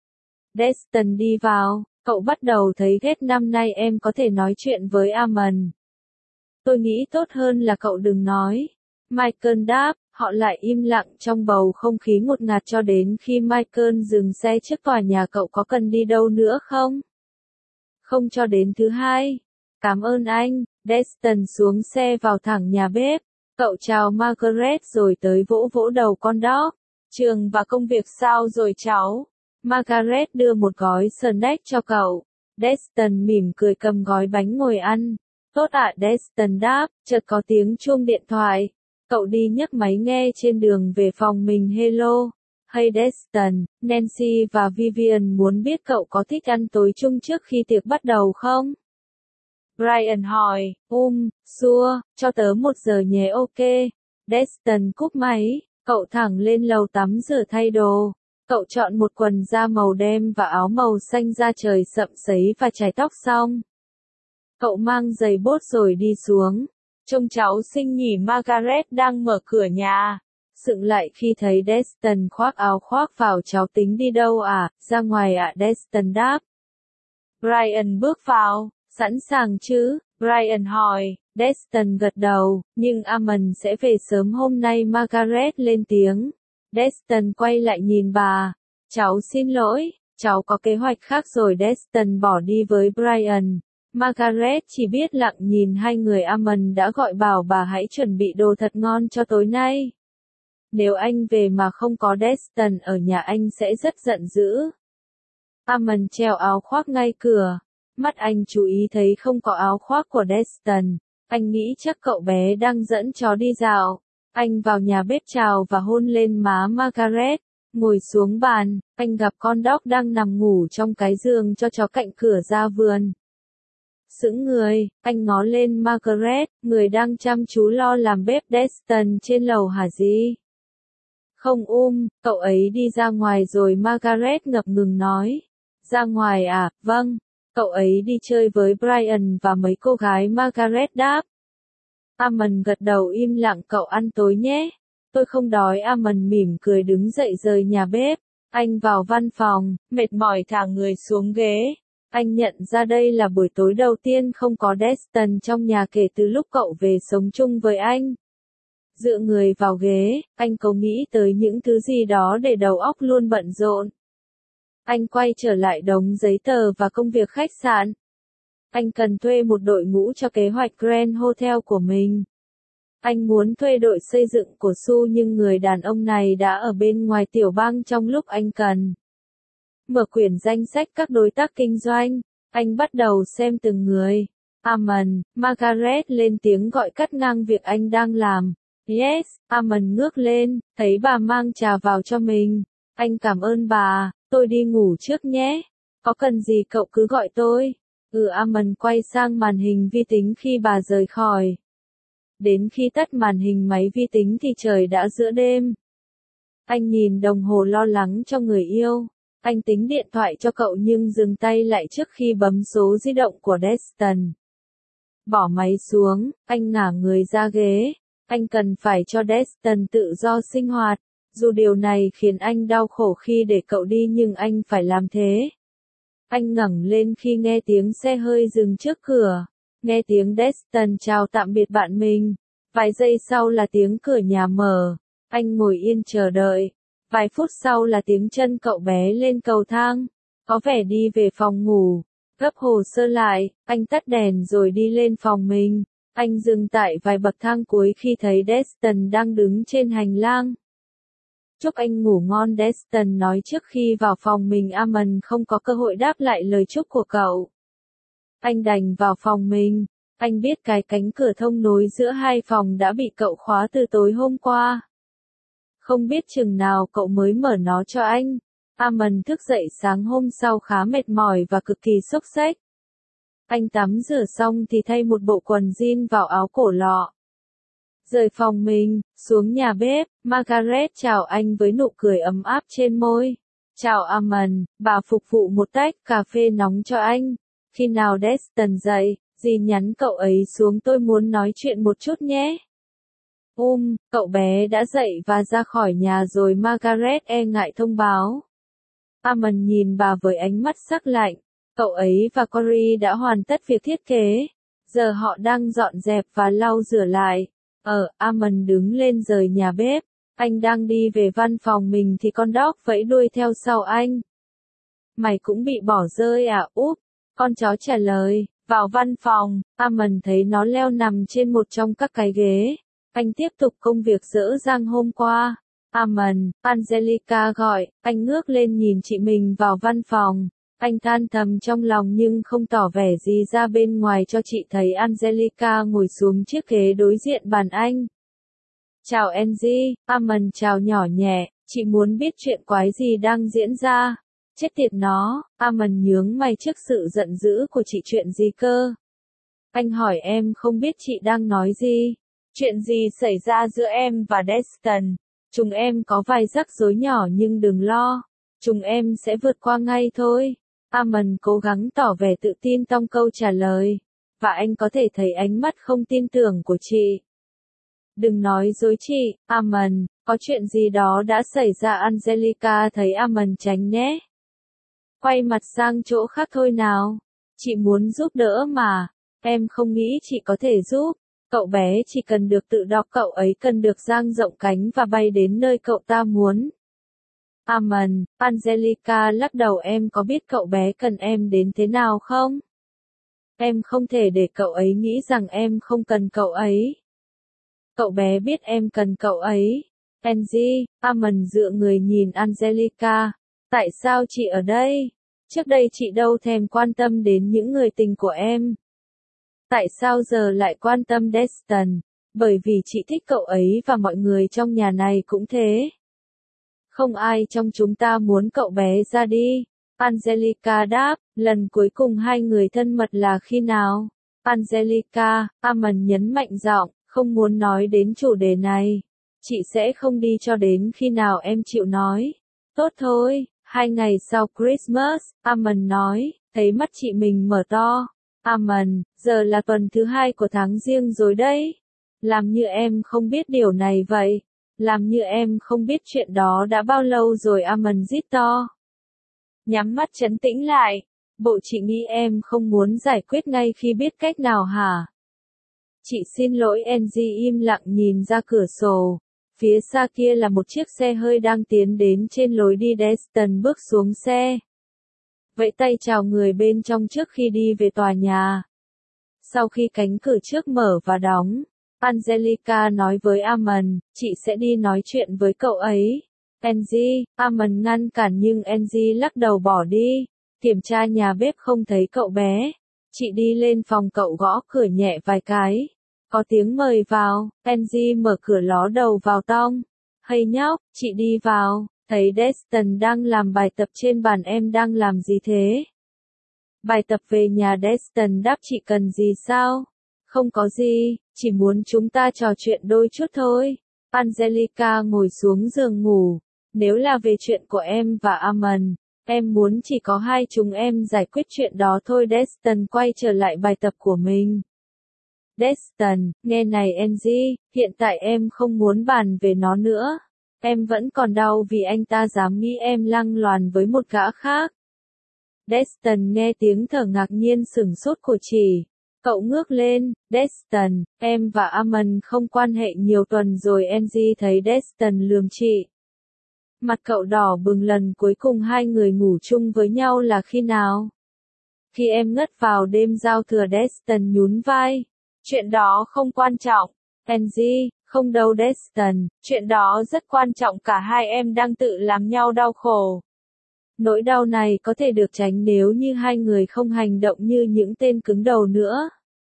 Destin đi vào. Cậu bắt đầu thấy ghét. Năm nay em có thể nói chuyện với Amon. Tôi nghĩ tốt hơn là cậu đừng nói. Michael đáp. Họ lại im lặng trong bầu không khí ngột ngạt cho đến khi Michael dừng xe trước tòa nhà. Cậu có cần đi đâu nữa không? Không cho đến thứ hai. Cảm ơn anh. Destin xuống xe vào thẳng nhà bếp. Cậu chào Margaret rồi tới vỗ vỗ đầu con dog. Trường và công việc sao rồi cháu? Margaret đưa một gói snack cho cậu. Destin mỉm cười cầm gói bánh ngồi ăn. Tốt ạ, Destin đáp, chợt có tiếng chuông điện thoại. Cậu đi nhấc máy nghe trên đường về phòng mình. Hello. Hey Destin, Nancy và Vivian muốn biết cậu có thích ăn tối chung trước khi tiệc bắt đầu không? Brian hỏi, sure, cho tớ 1 giờ nhé. Ok. Destin cúp máy, cậu thẳng lên lầu tắm rửa thay đồ. Cậu chọn một quần da màu đen và áo màu xanh da trời sậm sấy và chải tóc xong. Cậu mang giày bốt rồi đi xuống. Trông cháu xinh nhỉ. Margaret đang mở cửa nhà. Sững lại khi thấy Destin khoác áo khoác vào. Cháu tính đi đâu à? Ra ngoài ạ, Destin đáp. Brian bước vào. Sẵn sàng chứ? Brian hỏi. Destin gật đầu, nhưng Amon sẽ về sớm hôm nay. Margaret lên tiếng. Destin quay lại nhìn bà. Cháu xin lỗi, cháu có kế hoạch khác rồi. Destin bỏ đi với Brian. Margaret chỉ biết lặng nhìn hai người. Amon đã gọi bảo bà hãy chuẩn bị đồ thật ngon cho tối nay. Nếu anh về mà không có Destin ở nhà anh sẽ rất giận dữ. Amon treo áo khoác ngay cửa. Mắt anh chú ý thấy không có áo khoác của Destin. Anh nghĩ chắc cậu bé đang dẫn chó đi dạo. Anh vào nhà bếp chào và hôn lên má Margaret. Ngồi xuống bàn, anh gặp con dog đang nằm ngủ trong cái giường cho chó cạnh cửa ra vườn. Sững người, anh ngó lên Margaret, người đang chăm chú lo làm bếp. Destin trên lầu hả gì? Không cậu ấy đi ra ngoài rồi. Margaret ngập ngừng nói. Ra ngoài à, vâng. Cậu ấy đi chơi với Brian và mấy cô gái. Margaret đáp. Amon gật đầu im lặng. Cậu ăn tối nhé. Tôi không đói. Amon mỉm cười đứng dậy rời nhà bếp. Anh vào văn phòng, mệt mỏi thả người xuống ghế. Anh nhận ra đây là buổi tối đầu tiên không có Destin trong nhà kể từ lúc cậu về sống chung với anh. Dựa người vào ghế, anh có nghĩ tới những thứ gì đó để đầu óc luôn bận rộn. Anh quay trở lại đống giấy tờ và công việc khách sạn. Anh cần thuê một đội ngũ cho kế hoạch Grand Hotel của mình. Anh muốn thuê đội xây dựng của Su nhưng người đàn ông này đã ở bên ngoài tiểu bang trong lúc anh cần. Mở quyển danh sách các đối tác kinh doanh. Anh bắt đầu xem từng người. Armand, Margaret lên tiếng gọi cắt ngang việc anh đang làm. Yes, Armand ngước lên, thấy bà mang trà vào cho mình. Anh cảm ơn bà, tôi đi ngủ trước nhé. Có cần gì cậu cứ gọi tôi. Armand quay sang màn hình vi tính khi bà rời khỏi. Đến khi tắt màn hình máy vi tính thì trời đã giữa đêm. Anh nhìn đồng hồ lo lắng cho người yêu. Anh tính điện thoại cho cậu nhưng dừng tay lại trước khi bấm số di động của Destin. Bỏ máy xuống, anh ngả người ra ghế. Anh cần phải cho Destin tự do sinh hoạt. Dù điều này khiến anh đau khổ khi để cậu đi nhưng anh phải làm thế. Anh ngẩng lên khi nghe tiếng xe hơi dừng trước cửa. Nghe tiếng Destin chào tạm biệt bạn mình. Vài giây sau là tiếng cửa nhà mở. Anh ngồi yên chờ đợi. Vài phút sau là tiếng chân cậu bé lên cầu thang. Có vẻ đi về phòng ngủ. Gấp hồ sơ lại, anh tắt đèn rồi đi lên phòng mình. Anh dừng tại vài bậc thang cuối khi thấy Destin đang đứng trên hành lang. Chúc anh ngủ ngon, Destin nói trước khi vào phòng mình. Armand không có cơ hội đáp lại lời chúc của cậu. Anh đành vào phòng mình. Anh biết cái cánh cửa thông nối giữa hai phòng đã bị cậu khóa từ tối hôm qua. Không biết chừng nào cậu mới mở nó cho anh. Armand thức dậy sáng hôm sau khá mệt mỏi và cực kỳ xốc xếch. Anh tắm rửa xong thì thay một bộ quần jean vào áo cổ lọ. Rời phòng mình, xuống nhà bếp, Margaret chào anh với nụ cười ấm áp trên môi. Chào Armand, bà phục vụ một tách cà phê nóng cho anh. Khi nào Destin dậy, dì nhắn cậu ấy xuống, tôi muốn nói chuyện một chút nhé. Cậu bé đã dậy và ra khỏi nhà rồi, Margaret e ngại thông báo. Armand nhìn bà với ánh mắt sắc lạnh. Cậu ấy và Corey đã hoàn tất việc thiết kế. Giờ họ đang dọn dẹp và lau rửa lại. Armand đứng lên rời nhà bếp. Anh đang đi về văn phòng mình thì con dog vẫy đuôi theo sau anh. Mày cũng bị bỏ rơi à? Con chó trả lời. Vào văn phòng, Armand thấy nó leo nằm trên một trong các cái ghế. Anh tiếp tục công việc dở dang hôm qua. Armand, Angelica gọi. Anh ngước lên nhìn chị mình vào văn phòng. Anh than thầm trong lòng nhưng không tỏ vẻ gì ra bên ngoài cho chị thấy. Angelica ngồi xuống chiếc ghế đối diện bàn anh. Chào Angie, Armand chào nhỏ nhẹ, chị muốn biết chuyện quái gì đang diễn ra. Chết tiệt nó, Armand nhướng mày trước sự giận dữ của chị. Chuyện gì cơ? Anh hỏi. Em không biết chị đang nói gì. Chuyện gì xảy ra giữa em và Destin? Chúng em có vài rắc rối nhỏ nhưng đừng lo. Chúng em sẽ vượt qua ngay thôi. Armand cố gắng tỏ vẻ tự tin trong câu trả lời. Và anh có thể thấy ánh mắt không tin tưởng của chị. Đừng nói dối chị, Armand, có chuyện gì đó đã xảy ra. Angelica thấy Armand tránh né. Quay mặt sang chỗ khác thôi nào. Chị muốn giúp đỡ mà. Em không nghĩ chị có thể giúp. Cậu bé chỉ cần được tự đọc, cậu ấy cần được dang rộng cánh và bay đến nơi cậu ta muốn. Armand, Angelica lắc đầu. Em có biết cậu bé cần em đến thế nào không? Em không thể để cậu ấy nghĩ rằng em không cần cậu ấy. Cậu bé biết em cần cậu ấy. Angie, Armand dựa người nhìn Angelica. Tại sao chị ở đây? Trước đây chị đâu thèm quan tâm đến những người tình của em. Tại sao giờ lại quan tâm Destin? Bởi vì chị thích cậu ấy và mọi người trong nhà này cũng thế. Không ai trong chúng ta muốn cậu bé ra đi. Angelica đáp. Lần cuối cùng hai người thân mật là khi nào? Angelica, Armand nhấn mạnh giọng, không muốn nói đến chủ đề này. Chị sẽ không đi cho đến khi nào em chịu nói. Tốt thôi. 2 ngày sau Christmas, Armand nói, thấy mắt chị mình mở to. Armand, giờ là tuần thứ 2 của tháng Giêng rồi đấy. Làm như em không biết điều này vậy. Làm như em không biết chuyện đó đã bao lâu rồi. Armand rít to. Nhắm mắt trấn tĩnh lại. Bộ chị nghĩ em không muốn giải quyết ngay khi biết cách nào hả? Chị xin lỗi. Angie im lặng nhìn ra cửa sổ. Phía xa kia là một chiếc xe hơi đang tiến đến trên lối đi. Destin bước xuống xe. Vẫy tay chào người bên trong trước khi đi về tòa nhà. Sau khi cánh cửa trước mở và đóng, Angelica nói với Armand, chị sẽ đi nói chuyện với cậu ấy. Angie, Amon ngăn cản nhưng Angie lắc đầu bỏ đi. Kiểm tra nhà bếp không thấy cậu bé. Chị đi lên phòng cậu gõ cửa nhẹ vài cái. Có tiếng mời vào, Angie mở cửa ló đầu vào trong. Hay nhóc, chị đi vào, thấy Destin đang làm bài tập trên bàn. Em đang làm gì thế? Bài tập về nhà. Destin đáp. Chị cần gì sao? Không có gì, chỉ muốn chúng ta trò chuyện đôi chút thôi. Angelica ngồi xuống giường ngủ. Nếu là về chuyện của em và Amon, em muốn chỉ có hai chúng em giải quyết chuyện đó thôi. Destin quay trở lại bài tập của mình. Destin, nghe này Angie, hiện tại em không muốn bàn về nó nữa. Em vẫn còn đau vì anh ta dám nghĩ em lăng loàn với một gã khác. Destin nghe tiếng thở ngạc nhiên sửng sốt của chị. Cậu ngước lên. Destin, em và Amon không quan hệ nhiều tuần rồi. Angie thấy Destin lườm chị. Mặt cậu đỏ bừng. Lần cuối cùng hai người ngủ chung với nhau là khi nào? Khi em ngất vào đêm giao thừa. Destin nhún vai. Chuyện đó không quan trọng. Angie, không đâu Destin, chuyện đó rất quan trọng. Cả hai em đang tự làm nhau đau khổ. Nỗi đau này có thể được tránh nếu như hai người không hành động như những tên cứng đầu nữa.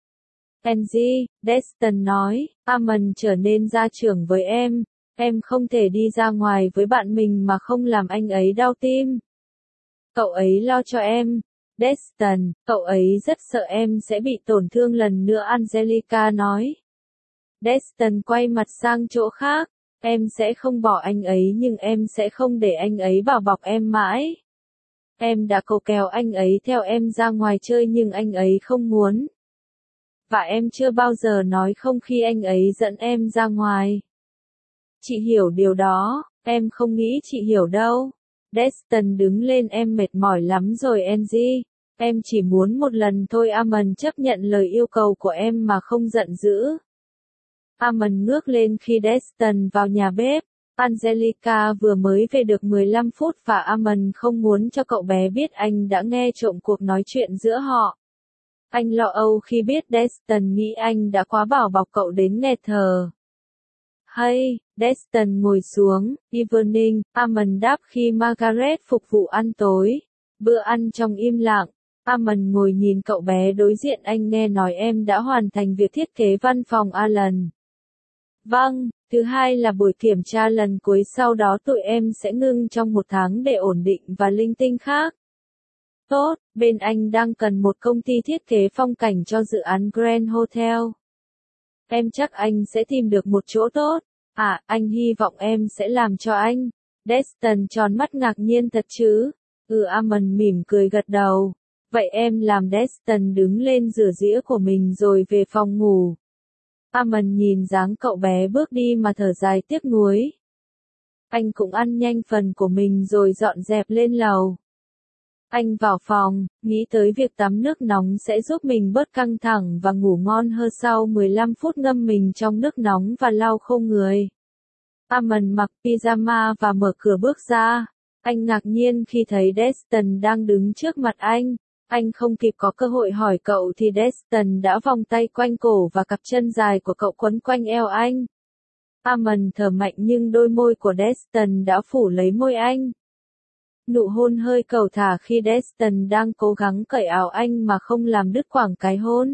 Angie, Destin nói, Amon trở nên gia trưởng với em không thể đi ra ngoài với bạn mình mà không làm anh ấy đau tim. Cậu ấy lo cho em. Destin, cậu ấy rất sợ em sẽ bị tổn thương lần nữa. Angelica nói. Destin quay mặt sang chỗ khác. Em sẽ không bỏ anh ấy nhưng em sẽ không để anh ấy bảo bọc em mãi. Em đã cầu kèo anh ấy theo em ra ngoài chơi nhưng anh ấy không muốn. Và em chưa bao giờ nói không khi anh ấy dẫn em ra ngoài. Chị hiểu điều đó, em không nghĩ chị hiểu đâu. Destin đứng lên. Em mệt mỏi lắm rồi Angie. Em chỉ muốn một lần thôi. Amon chấp nhận lời yêu cầu của em mà không giận dữ. Amon ngước lên khi Destin vào nhà bếp. Angelica vừa mới về được 15 phút và Amon không muốn cho cậu bé biết anh đã nghe trộm cuộc nói chuyện giữa họ. Anh lo âu khi biết Destin nghĩ anh đã quá bảo bọc cậu đến nghẹt thở. Hay, Destin ngồi xuống. Evening, Amon đáp khi Margaret phục vụ ăn tối. Bữa ăn trong im lặng. Amon ngồi nhìn cậu bé đối diện. Anh nghe nói em đã hoàn thành việc thiết kế văn phòng Alan. Vâng, thứ hai là buổi kiểm tra lần cuối, sau đó tụi em sẽ ngưng trong 1 tháng để ổn định và linh tinh khác. Tốt, bên anh đang cần một công ty thiết kế phong cảnh cho dự án Grand Hotel. Em chắc anh sẽ tìm được một chỗ tốt. À, anh hy vọng em sẽ làm cho anh. Destin tròn mắt ngạc nhiên. Thật chứ? Amon mỉm cười gật đầu. Vậy em làm. Destin đứng lên rửa dĩa của mình rồi về phòng ngủ. Amon nhìn dáng cậu bé bước đi mà thở dài tiếc nuối. Anh cũng ăn nhanh phần của mình rồi dọn dẹp lên lầu. Anh vào phòng, nghĩ tới việc tắm nước nóng sẽ giúp mình bớt căng thẳng và ngủ ngon hơn. Sau 15 phút ngâm mình trong nước nóng và lau khô người. Amon mặc pyjama và mở cửa bước ra. Anh ngạc nhiên khi thấy Destin đang đứng trước mặt anh. Anh không kịp có cơ hội hỏi cậu thì Destin đã vòng tay quanh cổ và cặp chân dài của cậu quấn quanh eo anh. Amon thở mạnh nhưng đôi môi của Destin đã phủ lấy môi anh. Nụ hôn hơi cầu thả khi Destin đang cố gắng cởi áo anh mà không làm đứt quãng cái hôn.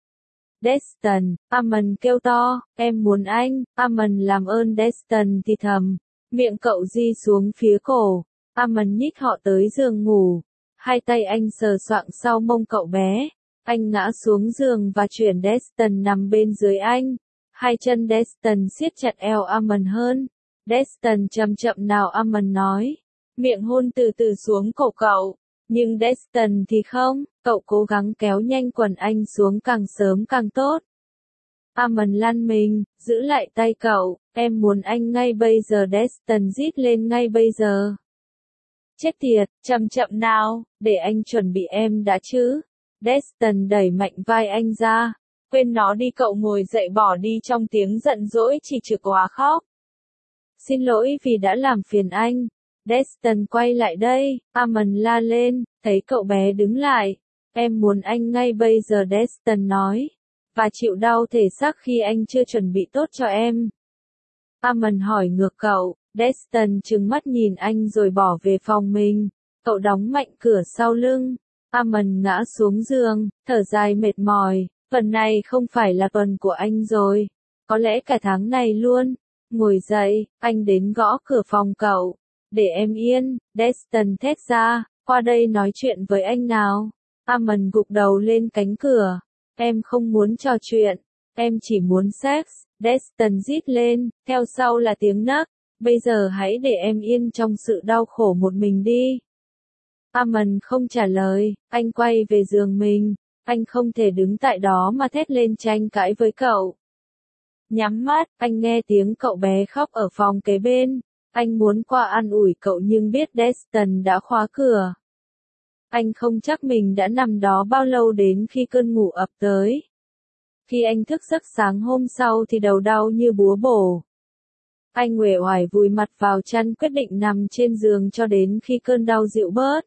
Destin, Amon kêu to, em muốn anh. Amon làm ơn. Destin thì thầm. Miệng cậu di xuống phía cổ. Amon nhích họ tới giường ngủ. Hai tay anh sờ soạng sau mông cậu bé. Anh ngã xuống giường và chuyển Destin nằm bên dưới anh. Hai chân Destin siết chặt eo Amon hơn. Destin chậm chậm nào. Amon nói. Miệng hôn từ từ xuống cổ cậu. Nhưng Destin thì không, cậu cố gắng kéo nhanh quần anh xuống càng sớm càng tốt. Amon lăn mình, giữ lại tay cậu. Em muốn anh ngay bây giờ. Destin rít lên. Ngay bây giờ. Chết tiệt, chậm chậm nào, để anh chuẩn bị em đã chứ. Destin đẩy mạnh vai anh ra. Quên nó đi. Cậu ngồi dậy bỏ đi trong tiếng giận dỗi chỉ trực quá khóc. Xin lỗi vì đã làm phiền anh. Destin quay lại đây. Amon la lên, thấy cậu bé đứng lại. Em muốn anh ngay bây giờ. Destin nói. Và chịu đau thể xác khi anh chưa chuẩn bị tốt cho em. Amon hỏi ngược cậu. Destin trừng mắt nhìn anh rồi bỏ về phòng mình. Cậu đóng mạnh cửa sau lưng. Amon ngã xuống giường, thở dài mệt mỏi. Tuần này không phải là tuần của anh rồi. Có lẽ cả tháng này luôn. Ngồi dậy, anh đến gõ cửa phòng cậu. Để em yên, Destin thét ra, qua đây nói chuyện với anh nào. Amon gục đầu lên cánh cửa. Em không muốn trò chuyện, em chỉ muốn sex. Destin rít lên, theo sau là tiếng nấc. Bây giờ hãy để em yên trong sự đau khổ một mình đi. Amon không trả lời, anh quay về giường mình. Anh không thể đứng tại đó mà thét lên tranh cãi với cậu. Nhắm mắt, anh nghe tiếng cậu bé khóc ở phòng kế bên. Anh muốn qua an ủi cậu nhưng biết Destin đã khóa cửa. Anh không chắc mình đã nằm đó bao lâu đến khi cơn ngủ ập tới. Khi anh thức giấc sáng hôm sau thì đầu đau như búa bổ. Anh uể oải vùi mặt vào chăn quyết định nằm trên giường cho đến khi cơn đau dịu bớt.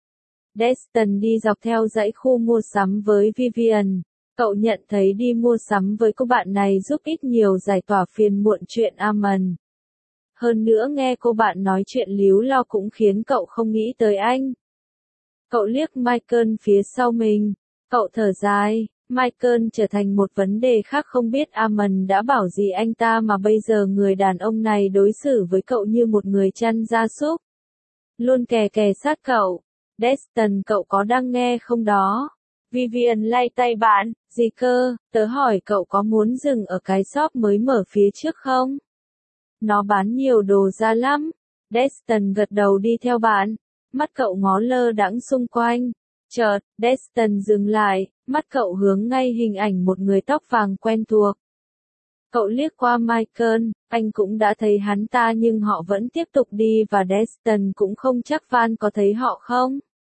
Destin đi dọc theo dãy khu mua sắm với Vivian. Cậu nhận thấy đi mua sắm với cô bạn này giúp ít nhiều giải tỏa phiền muộn chuyện Amon. Hơn nữa nghe cô bạn nói chuyện líu lo cũng khiến cậu không nghĩ tới anh. Cậu liếc Michael phía sau mình. Cậu thở dài. Michael trở thành một vấn đề khác, không biết Amon đã bảo gì anh ta mà bây giờ người đàn ông này đối xử với cậu như một người chăn gia súc. Luôn kè kè sát cậu. Destin, cậu có đang nghe không đó? Vivian lay tay bạn. Gì cơ? Tớ hỏi cậu có muốn dừng ở cái shop mới mở phía trước không? Nó bán nhiều đồ ra lắm. Destin gật đầu đi theo bạn. Mắt cậu ngó lơ đãng xung quanh. Chợt, Destin dừng lại, mắt cậu hướng ngay hình ảnh một người tóc vàng quen thuộc. Cậu liếc qua Michael, anh cũng đã thấy hắn ta nhưng họ vẫn tiếp tục đi và Destin cũng không chắc Van có thấy họ không.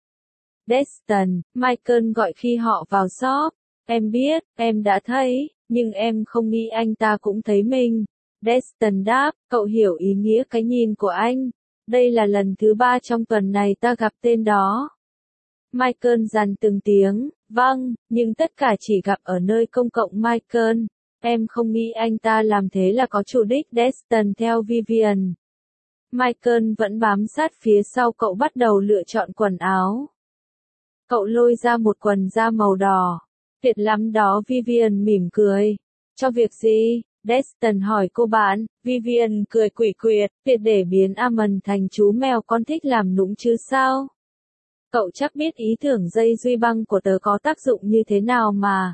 Destin, Michael gọi khi họ vào shop. Em biết, em đã thấy, nhưng em không nghĩ anh ta cũng thấy mình. Destin đáp, cậu hiểu ý nghĩa cái nhìn của anh. Đây là lần thứ 3 trong tuần này ta gặp tên đó. Michael dằn từng tiếng, vâng, nhưng tất cả chỉ gặp ở nơi công cộng. Michael, em không nghĩ anh ta làm thế là có chủ đích. Destin theo Vivian. Michael vẫn bám sát phía sau cậu, bắt đầu lựa chọn quần áo. Cậu lôi ra một quần da màu đỏ. Tuyệt lắm đó. Vivian mỉm cười. Cho việc gì? Destin hỏi cô bạn. Vivian cười quỷ quyệt. Tuyệt để biến Amon thành chú mèo con thích làm nũng chứ sao? Cậu chắc biết ý tưởng dây duy băng của tớ có tác dụng như thế nào mà.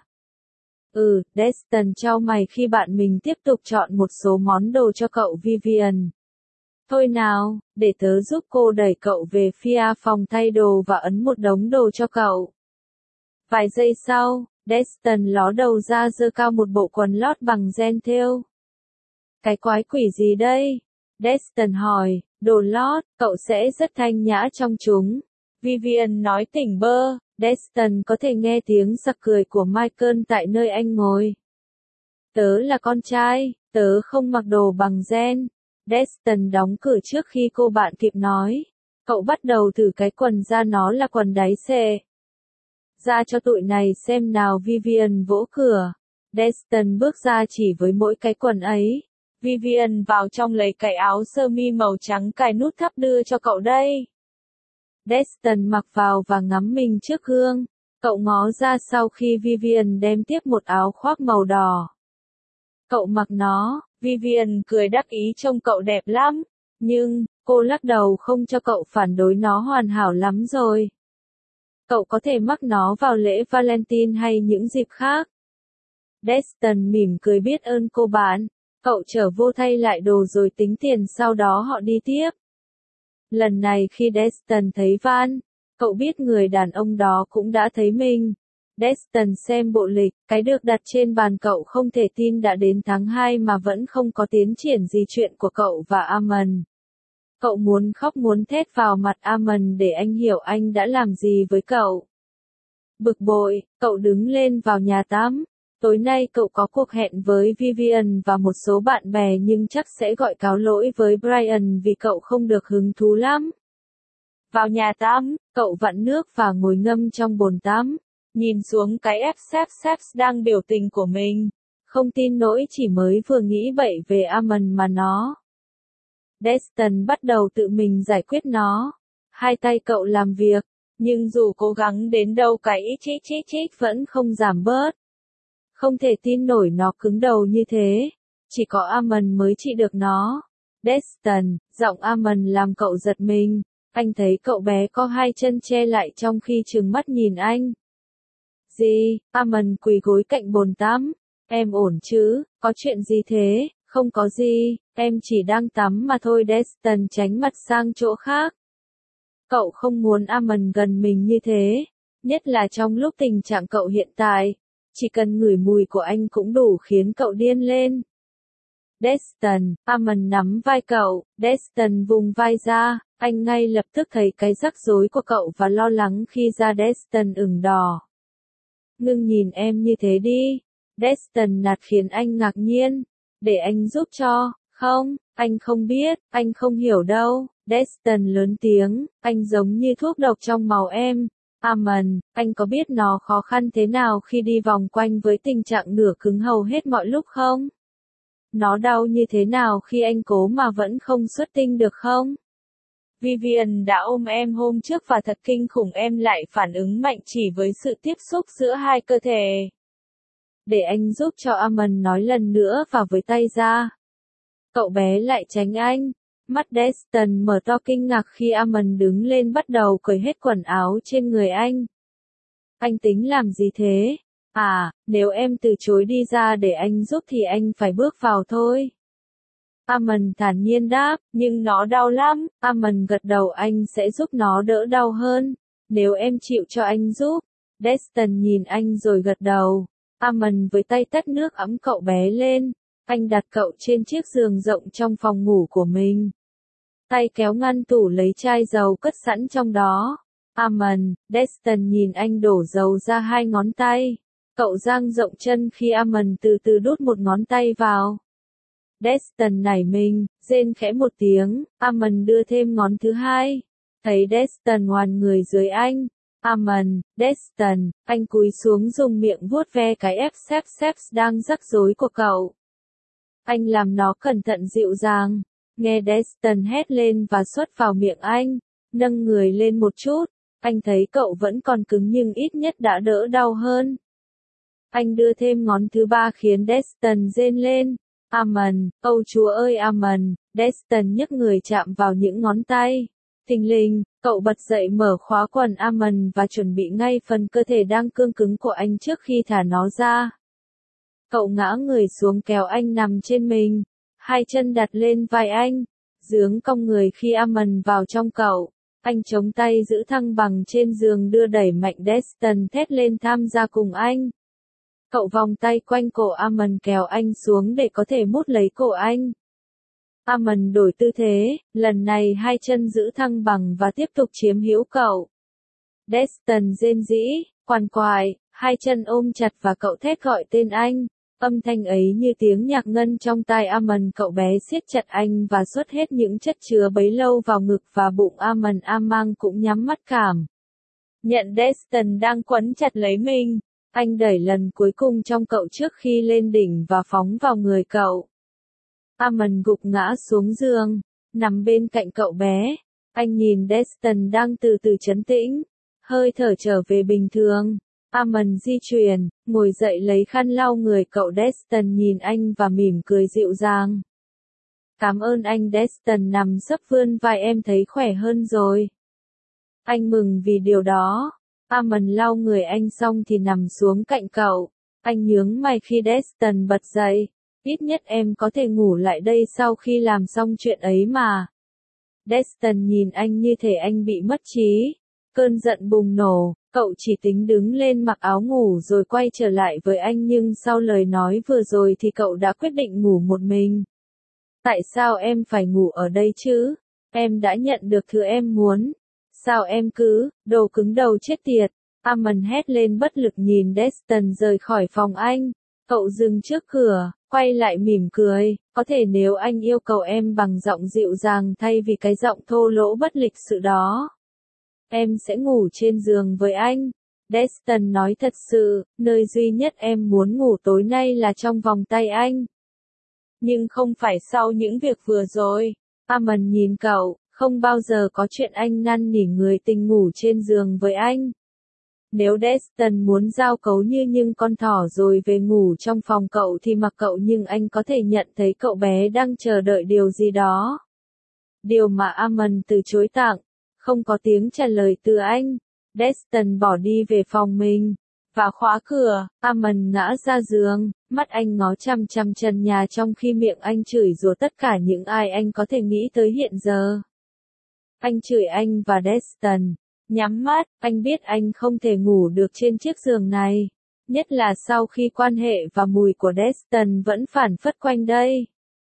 Destin chau mày khi bạn mình tiếp tục chọn một số món đồ cho cậu. Vivian. Thôi nào, để tớ giúp cô đẩy cậu về phía phòng thay đồ và ấn một đống đồ cho cậu. Vài giây sau, Destin ló đầu ra giơ cao một bộ quần lót bằng ren thêu. Cái quái quỷ gì đây? Destin hỏi. Đồ lót, cậu sẽ rất thanh nhã trong chúng. Vivian nói tỉnh bơ. Destin có thể nghe tiếng sặc cười của Michael tại nơi anh ngồi. Tớ là con trai, tớ không mặc đồ bằng ren. Destin đóng cửa trước khi cô bạn kịp nói. Cậu bắt đầu thử cái quần da, nó là quần đáy xệ. Ra cho tụi này xem nào. Vivian vỗ cửa. Destin bước ra chỉ với mỗi cái quần ấy. Vivian vào trong lấy cái áo sơ mi màu trắng cài nút thắt đưa cho cậu đây. Destin mặc vào và ngắm mình trước gương. Cậu ngó ra sau khi Vivian đem tiếp một áo khoác màu đỏ. Cậu mặc nó. Vivian cười đắc ý, trông cậu đẹp lắm. Nhưng, cô lắc đầu không cho cậu phản đối, nó hoàn hảo lắm rồi. Cậu có thể mắc nó vào lễ Valentine hay những dịp khác. Destin mỉm cười biết ơn cô bạn. Cậu trở vô thay lại đồ rồi tính tiền, sau đó họ đi tiếp. Lần này khi Destin thấy Van, cậu biết người đàn ông đó cũng đã thấy mình. Destin xem bộ lịch, cái được đặt trên bàn, cậu không thể tin đã đến tháng 2 mà vẫn không có tiến triển gì chuyện của cậu và Amon. Cậu muốn khóc muốn thét vào mặt Amon để anh hiểu anh đã làm gì với cậu. Bực bội, cậu đứng lên vào nhà tắm. Tối nay cậu có cuộc hẹn với Vivian và một số bạn bè nhưng chắc sẽ gọi cáo lỗi với Brian vì cậu không được hứng thú lắm. Vào nhà tắm, cậu vặn nước và ngồi ngâm trong bồn tắm. Nhìn xuống cái F đang biểu tình của mình. Không tin nổi, chỉ mới vừa nghĩ bậy về Amon mà nó Destin bắt đầu tự mình giải quyết nó. Hai tay cậu làm việc, nhưng dù cố gắng đến đâu cái chích vẫn không giảm bớt. Không thể tin nổi nó cứng đầu như thế. Chỉ có Amon mới trị được nó. Destin, giọng Amon làm cậu giật mình. Anh thấy cậu bé có hai chân che lại trong khi trừng mắt nhìn anh. Gì? Amon quỳ gối cạnh bồn tắm. Em ổn chứ? Có chuyện gì thế? Không có gì, em chỉ đang tắm mà thôi. Destin tránh mặt sang chỗ khác. Cậu không muốn Amon gần mình như thế. Nhất là trong lúc tình trạng cậu hiện tại. Chỉ cần ngửi mùi của anh cũng đủ khiến cậu điên lên. Destin, Amon nắm vai cậu. Destin vùng vai ra. Anh ngay lập tức thấy cái rắc rối của cậu và lo lắng khi da Destin ửng đỏ. Ngưng nhìn em như thế đi. Destin nạt khiến anh ngạc nhiên. Để anh giúp cho. Không, anh không biết, anh không hiểu đâu. Destin lớn tiếng, anh giống như thuốc độc trong máu em. Amon, anh có biết nó khó khăn thế nào khi đi vòng quanh với tình trạng nửa cứng hầu hết mọi lúc không? Nó đau như thế nào khi anh cố mà vẫn không xuất tinh được không? Vivian đã ôm em hôm trước và thật kinh khủng, em lại phản ứng mạnh chỉ với sự tiếp xúc giữa hai cơ thể. Để anh giúp cho, Amon nói lần nữa và với tay ra. Cậu bé lại tránh anh. Mắt Destin mở to kinh ngạc khi Amon đứng lên bắt đầu cởi hết quần áo trên người anh. Anh tính làm gì thế? À, nếu em từ chối đi ra để anh giúp thì anh phải bước vào thôi. Amon thản nhiên đáp, nhưng nó đau lắm. Amon gật đầu, anh sẽ giúp nó đỡ đau hơn. Nếu em chịu cho anh giúp. Destin nhìn anh rồi gật đầu. Amon với tay tắt nước ấm cậu bé lên. Anh đặt cậu trên chiếc giường rộng trong phòng ngủ của mình. Tay kéo ngăn tủ lấy chai dầu cất sẵn trong đó. Amon, Destin nhìn anh đổ dầu ra hai ngón tay. Cậu dang rộng chân khi Amon từ từ đút một ngón tay vào. Destin nảy mình, rên khẽ một tiếng. Amon đưa thêm ngón thứ hai. Thấy Destin ngoằn người dưới anh. Amon, Destin, anh cúi xuống dùng miệng vuốt ve cái ép đang rắc rối của cậu. Anh làm nó cẩn thận dịu dàng. Nghe Destin hét lên và xuất vào miệng anh. Nâng người lên một chút. Anh thấy cậu vẫn còn cứng nhưng ít nhất đã đỡ đau hơn. Anh đưa thêm ngón thứ ba khiến Destin rên lên. Amon, ôi chúa ơi Amon. Destin nhấc người chạm vào những ngón tay. Thình lình, cậu bật dậy mở khóa quần Amon và chuẩn bị ngay phần cơ thể đang cương cứng của anh trước khi thả nó ra. Cậu ngã người xuống kéo anh nằm trên mình. Hai chân đặt lên vai anh. Giướng cong người khi Amon vào trong cậu. Anh chống tay giữ thăng bằng trên giường đưa đẩy mạnh. Destin thét lên tham gia cùng anh. Cậu vòng tay quanh cổ Amon kéo anh xuống để có thể mút lấy cổ anh. Amon đổi tư thế, lần này hai chân giữ thăng bằng và tiếp tục chiếm hữu cậu. Destin rên rỉ, quằn quại, hai chân ôm chặt và cậu thét gọi tên anh. Âm thanh ấy như tiếng nhạc ngân trong tai Amon. Cậu bé siết chặt anh và xuất hết những chất chứa bấy lâu vào ngực và bụng Amon. Amang cũng nhắm mắt cảm nhận Destin đang quấn chặt lấy mình. Anh đẩy lần cuối cùng trong cậu trước khi lên đỉnh và phóng vào người cậu. Amon gục ngã xuống giường, nằm bên cạnh cậu bé. Anh nhìn Destin đang từ từ trấn tĩnh, hơi thở trở về bình thường. Amon di chuyển, ngồi dậy lấy khăn lau người cậu. Destin nhìn anh và mỉm cười dịu dàng. Cảm ơn anh. Destin nằm sấp vươn vai, em thấy khỏe hơn rồi. Anh mừng vì điều đó. Amon lau người anh xong thì nằm xuống cạnh cậu. Anh nhướng mày khi Destin bật dậy. Ít nhất em có thể ngủ lại đây sau khi làm xong chuyện ấy mà. Destin nhìn anh như thể anh bị mất trí. Cơn giận bùng nổ, cậu chỉ tính đứng lên mặc áo ngủ rồi quay trở lại với anh, nhưng sau lời nói vừa rồi thì cậu đã quyết định ngủ một mình. Tại sao em phải ngủ ở đây chứ? Em đã nhận được thứ em muốn. Sao em cứ, đồ cứng đầu chết tiệt. Amon hét lên bất lực nhìn Destin rời khỏi phòng anh. Cậu dừng trước cửa, quay lại mỉm cười. Có thể nếu anh yêu cầu em bằng giọng dịu dàng thay vì cái giọng thô lỗ bất lịch sự đó. Em sẽ ngủ trên giường với anh. Destin nói thật sự, nơi duy nhất em muốn ngủ tối nay là trong vòng tay anh. Nhưng không phải sau những việc vừa rồi. Amon nhìn cậu, không bao giờ có chuyện anh năn nỉ người tình ngủ trên giường với anh. Nếu Destin muốn giao cấu như những con thỏ rồi về ngủ trong phòng cậu thì mặc cậu, nhưng anh có thể nhận thấy cậu bé đang chờ đợi điều gì đó. Điều mà Amon từ chối tặng. Không có tiếng trả lời từ anh. Destin bỏ đi về phòng mình và khóa cửa. Amon ngã ra giường, mắt anh ngó chằm chằm trần nhà trong khi miệng anh chửi rủa tất cả những ai anh có thể nghĩ tới hiện giờ. Anh chửi anh và Destin. Nhắm mắt, anh biết anh không thể ngủ được trên chiếc giường này. Nhất là sau khi quan hệ và mùi của Destin vẫn phảng phất quanh đây.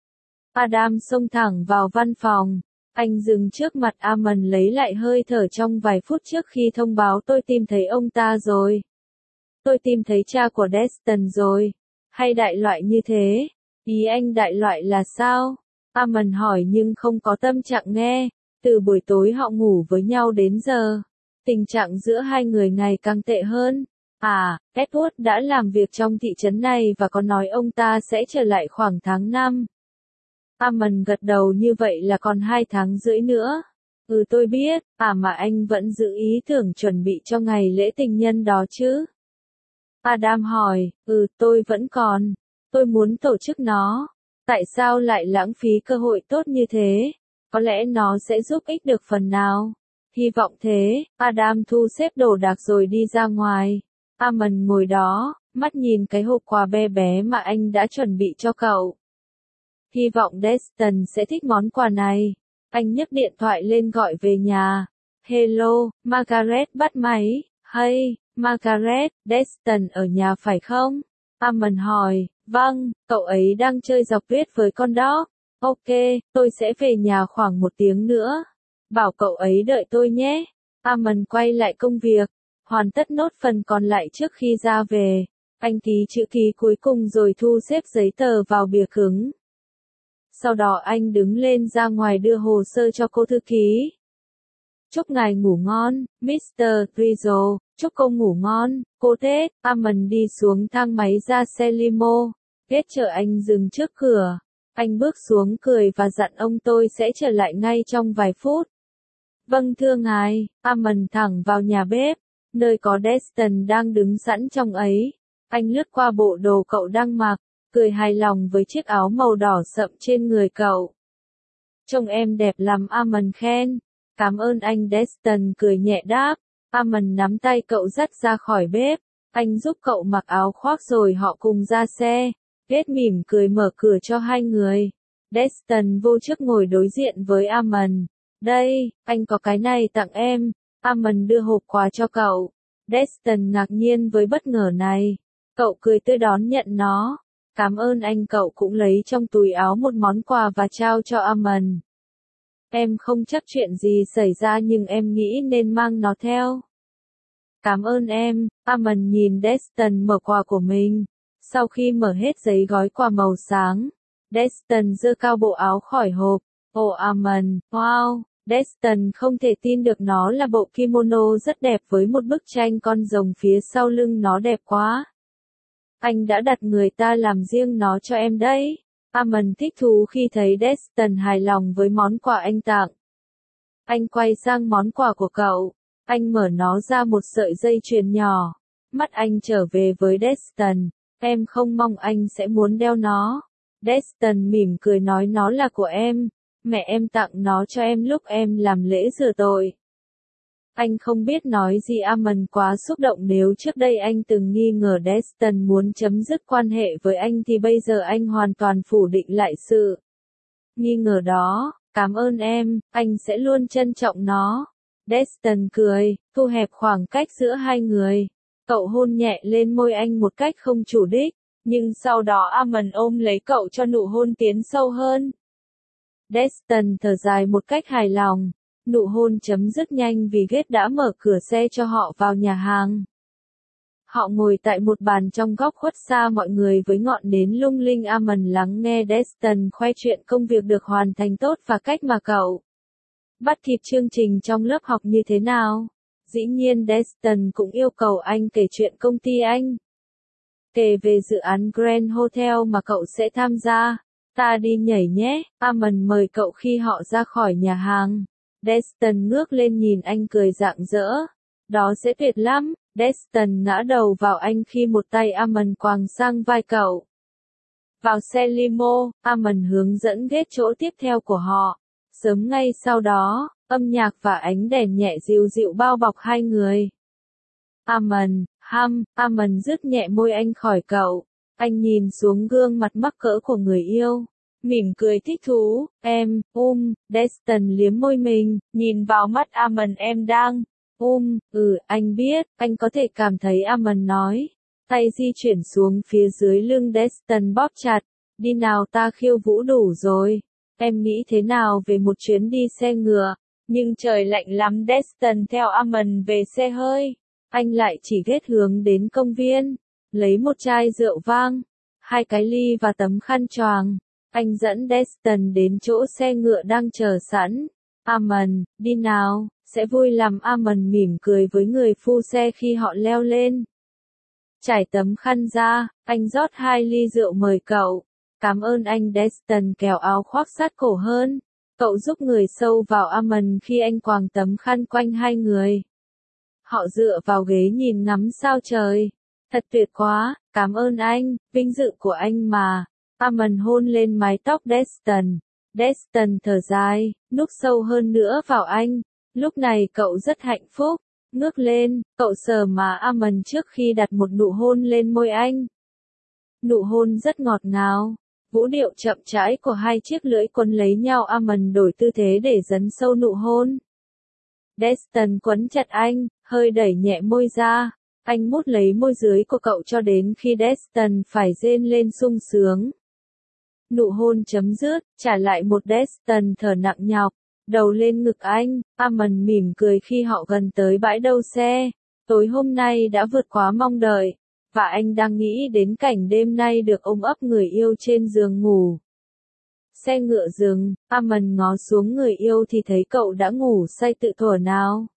Adam xông thẳng vào văn phòng. Anh dừng trước mặt Amon lấy lại hơi thở trong vài phút trước khi thông báo tôi tìm thấy ông ta rồi. Tôi tìm thấy cha của Destin rồi. Hay đại loại như thế? Ý anh đại loại là sao? Amon hỏi nhưng không có tâm trạng nghe. Từ buổi tối họ ngủ với nhau đến giờ, tình trạng giữa hai người ngày càng tệ hơn. Edward đã làm việc trong thị trấn này và có nói ông ta sẽ trở lại khoảng tháng 5. Amon gật đầu, như vậy là còn 2 tháng rưỡi nữa. Tôi biết, mà anh vẫn giữ ý tưởng chuẩn bị cho ngày lễ tình nhân đó chứ? Adam hỏi, tôi vẫn còn. Tôi muốn tổ chức nó. Tại sao lại lãng phí cơ hội tốt như thế? Có lẽ nó sẽ giúp ích được phần nào. Hy vọng thế. Adam thu xếp đồ đạc rồi đi ra ngoài. Amon ngồi đó, mắt nhìn cái hộp quà bé bé mà anh đã chuẩn bị cho cậu. Hy vọng Destin sẽ thích món quà này. Anh nhấc điện thoại lên gọi về nhà. Hello, Margaret bắt máy. Hey, Margaret, Destin ở nhà phải không? Amon hỏi. Vâng, cậu ấy đang chơi dọc tuyết với con dog. Ok, tôi sẽ về nhà khoảng 1 tiếng nữa. Bảo cậu ấy đợi tôi nhé. Amon quay lại công việc, hoàn tất nốt phần còn lại trước khi ra về. Anh ký chữ ký cuối cùng rồi thu xếp giấy tờ vào bìa cứng. Sau đó anh đứng lên ra ngoài đưa hồ sơ cho cô thư ký. Chúc ngài ngủ ngon, Mr. Rizzo. Chúc cô ngủ ngon, cô Tết. Amon đi xuống thang máy ra xe limo. Kết chờ anh dừng trước cửa. Anh bước xuống cười và dặn ông tôi sẽ trở lại ngay trong vài phút. Vâng thưa ngài. Amon thẳng vào nhà bếp, nơi có Destin đang đứng sẵn trong ấy. Anh lướt qua bộ đồ cậu đang mặc, cười hài lòng với chiếc áo màu đỏ sậm trên người cậu. Trông em đẹp lắm, Amon khen. Cảm ơn anh, Destin cười nhẹ đáp. Amon nắm tay cậu dắt ra khỏi bếp. Anh giúp cậu mặc áo khoác rồi họ cùng ra xe. Kết mỉm cười mở cửa cho hai người. Destin vô trước ngồi đối diện với Amon. Đây, anh có cái này tặng em. Amon đưa hộp quà cho cậu. Destin ngạc nhiên với bất ngờ này. Cậu cười tươi đón nhận nó. Cảm ơn anh. Cậu cũng lấy trong túi áo một món quà và trao cho Amon. Em không chắc chuyện gì xảy ra nhưng em nghĩ nên mang nó theo. Cảm ơn em. Amon nhìn Destin mở quà của mình. Sau khi mở hết giấy gói quà màu sáng, Destin giơ cao bộ áo khỏi hộp. Amon, wow! Destin không thể tin được, nó là bộ kimono rất đẹp với một bức tranh con rồng phía sau lưng, nó đẹp quá. Anh đã đặt người ta làm riêng nó cho em đấy. Amon thích thú khi thấy Destin hài lòng với món quà anh tặng. Anh quay sang món quà của cậu. Anh mở nó ra, một sợi dây chuyền nhỏ. Mắt anh trở về với Destin. Em không mong anh sẽ muốn đeo nó. Destin mỉm cười nói nó là của em. Mẹ em tặng nó cho em lúc em làm lễ rửa tội. Anh không biết nói gì. Amon quá xúc động. Nếu trước đây anh từng nghi ngờ Destin muốn chấm dứt quan hệ với anh thì bây giờ anh hoàn toàn phủ định lại sự nghi ngờ đó. Cảm ơn em, anh sẽ luôn trân trọng nó. Destin cười, thu hẹp khoảng cách giữa hai người. Cậu hôn nhẹ lên môi anh một cách không chủ đích, nhưng sau đó Amon ôm lấy cậu cho nụ hôn tiến sâu hơn. Destin thở dài một cách hài lòng. Nụ hôn chấm dứt nhanh vì Gate đã mở cửa xe cho họ vào nhà hàng. Họ ngồi tại một bàn trong góc khuất xa mọi người với ngọn nến lung linh. Amon lắng nghe Destin khoe chuyện công việc được hoàn thành tốt và cách mà cậu bắt kịp chương trình trong lớp học như thế nào. Dĩ nhiên Destin cũng yêu cầu anh kể chuyện công ty anh. Kể về dự án Grand Hotel mà cậu sẽ tham gia. Ta đi nhảy nhé, Amon mời cậu khi họ ra khỏi nhà hàng. Destin ngước lên nhìn anh cười rạng rỡ. Đó sẽ tuyệt lắm. Destin ngã đầu vào anh khi một tay Amon quàng sang vai cậu. Vào xe limo, Amon hướng dẫn ghế chỗ tiếp theo của họ. Sớm ngay sau đó, âm nhạc và ánh đèn nhẹ dịu dịu bao bọc hai người. Amon rứt nhẹ môi anh khỏi cậu. Anh nhìn xuống gương mặt mắc cỡ của người yêu. Mỉm cười thích thú, Destin liếm môi mình, nhìn vào mắt Amon em đang, anh biết, anh có thể cảm thấy Amon nói. Tay di chuyển xuống phía dưới lưng Destin bóp chặt, đi nào ta khiêu vũ đủ rồi. Em nghĩ thế nào về một chuyến đi xe ngựa, nhưng trời lạnh lắm Destin theo Amon về xe hơi. Anh lại chỉ ghét hướng đến công viên, lấy một chai rượu vang, 2 cái ly và tấm khăn choàng. Anh dẫn Destin đến chỗ xe ngựa đang chờ sẵn. Amon, đi nào, sẽ vui lắm. Amon mỉm cười với người phu xe khi họ leo lên. Trải tấm khăn ra, anh rót 2 ly rượu mời cậu. Cảm ơn anh. Destin kéo áo khoác sát cổ hơn. Cậu giúp người sâu vào Amon khi anh quàng tấm khăn quanh hai người. Họ dựa vào ghế nhìn ngắm sao trời. Thật tuyệt quá, cảm ơn anh, vinh dự của anh mà. Amon hôn lên mái tóc Destin. Destin thở dài, núp sâu hơn nữa vào anh. Lúc này cậu rất hạnh phúc. Ngước lên, cậu sờ má Amon trước khi đặt một nụ hôn lên môi anh. Nụ hôn rất ngọt ngào. Vũ điệu chậm rãi của 2 chiếc lưỡi quấn lấy nhau. Amon đổi tư thế để dấn sâu nụ hôn. Destin quấn chặt anh, hơi đẩy nhẹ môi ra. Anh mút lấy môi dưới của cậu cho đến khi Destin phải rên lên sung sướng. Nụ hôn chấm dứt, trả lại một Destin thở nặng nhọc, đầu lên ngực anh. Amon mỉm cười khi họ gần tới bãi đậu xe. Tối hôm nay đã vượt quá mong đợi, và anh đang nghĩ đến cảnh đêm nay được ôm ấp người yêu trên giường ngủ. Xe ngựa dừng, Amon ngó xuống người yêu thì thấy cậu đã ngủ say từ thuở nào.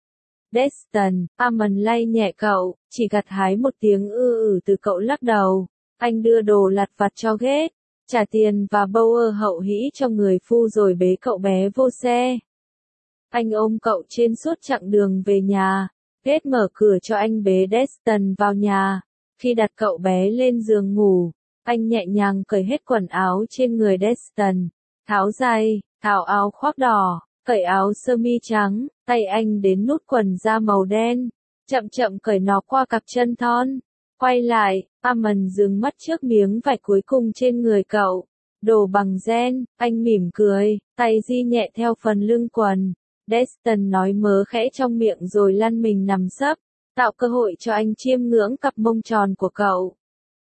Destin, Amon lay nhẹ cậu, chỉ gặt hái một tiếng từ cậu lắc đầu. Anh đưa đồ lặt vặt cho Ghét, trả tiền và Bauer hậu hĩ cho người phu rồi bế cậu bé vô xe. Anh ôm cậu trên suốt chặng đường về nhà. Ghét mở cửa cho anh bế Destin vào nhà. Khi đặt cậu bé lên giường ngủ, anh nhẹ nhàng cởi hết quần áo trên người Destin, tháo giày, tháo áo khoác đỏ, cởi áo sơ mi trắng, tay anh đến nút quần da màu đen, chậm chậm cởi nó qua cặp chân thon. Quay lại, Amon dừng mắt trước miếng vải cuối cùng trên người cậu. Đồ bằng ren, anh mỉm cười, tay di nhẹ theo phần lưng quần. Destin nói mớ khẽ trong miệng rồi lăn mình nằm sấp, tạo cơ hội cho anh chiêm ngưỡng cặp mông tròn của cậu.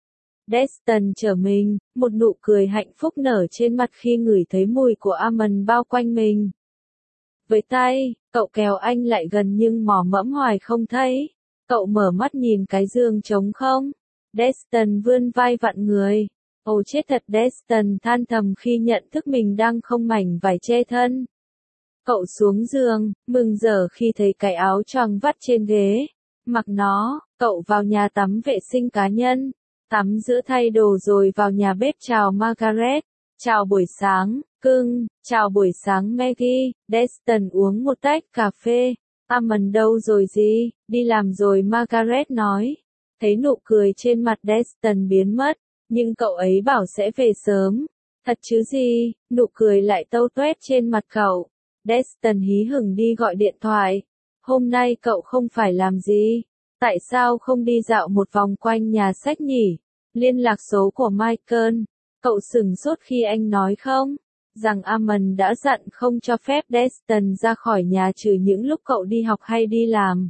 Destin trở mình, một nụ cười hạnh phúc nở trên mặt khi ngửi thấy mùi của Amon bao quanh mình. Với tay, cậu kéo anh lại gần nhưng mò mẫm hoài không thấy. Cậu mở mắt nhìn cái giường trống không. Destin vươn vai vặn người. Ồ chết thật, Destin than thầm khi nhận thức mình đang không mảnh vải che thân. Cậu xuống giường, mừng rỡ khi thấy cái áo choàng vắt trên ghế. Mặc nó, cậu vào nhà tắm vệ sinh cá nhân. Tắm giữa thay đồ rồi vào nhà bếp chào Margaret. Chào buổi sáng, cưng, chào buổi sáng Maggie. Destin uống một tách cà phê. Amon đâu rồi gì, đi làm rồi Margaret nói. Thấy nụ cười trên mặt Destin biến mất, nhưng cậu ấy bảo sẽ về sớm. Thật chứ gì, nụ cười lại tâu tuét trên mặt cậu. Destin hí hửng đi gọi điện thoại. Hôm nay cậu không phải làm gì? Tại sao không đi dạo một vòng quanh nhà sách nhỉ? Liên lạc số của Michael. Cậu sửng sốt khi anh nói không? Rằng Amon đã dặn không cho phép Destin ra khỏi nhà trừ những lúc cậu đi học hay đi làm.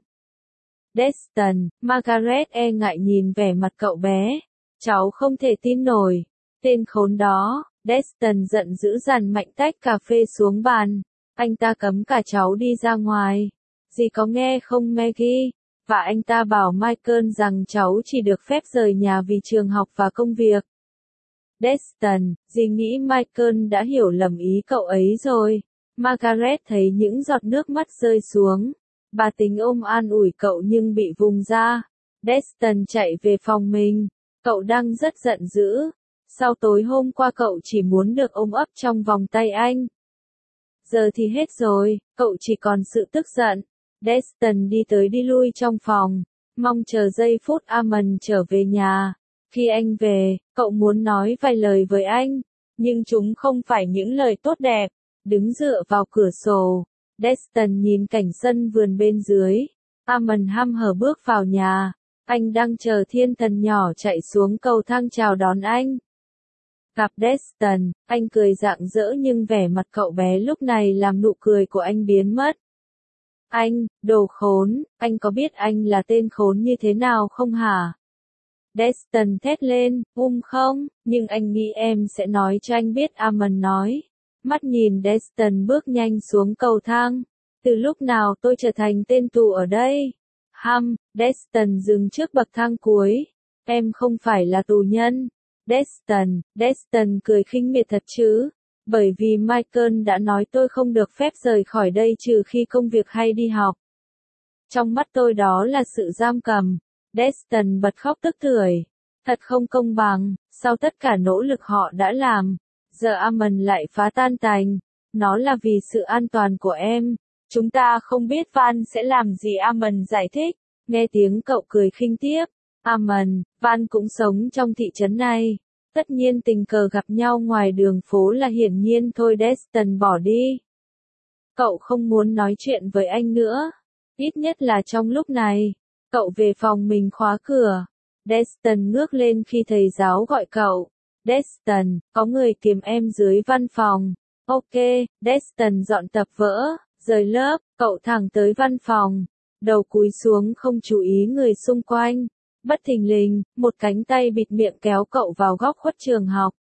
Destin, Margaret e ngại nhìn vẻ mặt cậu bé. Cháu không thể tin nổi. Tên khốn đó. Destin giận dữ dằn mạnh tách cà phê xuống bàn. Anh ta cấm cả cháu đi ra ngoài. Dì có nghe không Maggie? Và anh ta bảo Michael rằng cháu chỉ được phép rời nhà vì trường học và công việc. Destin, dì nghĩ Michael đã hiểu lầm ý cậu ấy rồi. Margaret thấy những giọt nước mắt rơi xuống. Bà tính ôm an ủi cậu nhưng bị vùng ra. Destin chạy về phòng mình. Cậu đang rất giận dữ. Sau tối hôm qua cậu chỉ muốn được ôm ấp trong vòng tay anh. Giờ thì hết rồi, cậu chỉ còn sự tức giận. Destin đi tới đi lui trong phòng, mong chờ giây phút Amon trở về nhà. Khi anh về, cậu muốn nói vài lời với anh, nhưng chúng không phải những lời tốt đẹp. Đứng dựa vào cửa sổ, Destin nhìn cảnh sân vườn bên dưới. Amon hăm hở bước vào nhà. Anh đang chờ thiên thần nhỏ chạy xuống cầu thang chào đón anh. Gặp Destin, anh cười rạng rỡ nhưng vẻ mặt cậu bé lúc này làm nụ cười của anh biến mất. Anh, đồ khốn, anh có biết anh là tên khốn như thế nào không hả? Destin thét lên, không, nhưng anh nghĩ em sẽ nói cho anh biết, Amon nói. Mắt nhìn Destin bước nhanh xuống cầu thang. Từ lúc nào tôi trở thành tên tù ở đây? Destin dừng trước bậc thang cuối. Em không phải là tù nhân. Destin cười khinh miệt thật chứ. Bởi vì Michael đã nói tôi không được phép rời khỏi đây trừ khi công việc hay đi học. Trong mắt tôi đó là sự giam cầm. Destin bật khóc tức tưởi. Thật không công bằng, sau tất cả nỗ lực họ đã làm, giờ Amon lại phá tan tành. Nó là vì sự an toàn của em. Chúng ta không biết Van sẽ làm gì, Amon giải thích. Nghe tiếng cậu cười khinh tiếp. Amon, Van cũng sống trong thị trấn này. Tất nhiên tình cờ gặp nhau ngoài đường phố là hiển nhiên thôi. Destin bỏ đi. Cậu không muốn nói chuyện với anh nữa. Ít nhất là trong lúc này. Cậu về phòng mình khóa cửa. Destin ngước lên khi thầy giáo gọi cậu. Destin, có người tìm em dưới văn phòng. Ok, Destin dọn tập vở, rời lớp, cậu thẳng tới văn phòng. Đầu cúi xuống không chú ý người xung quanh. Bất thình lình, một cánh tay bịt miệng kéo cậu vào góc khuất trường học.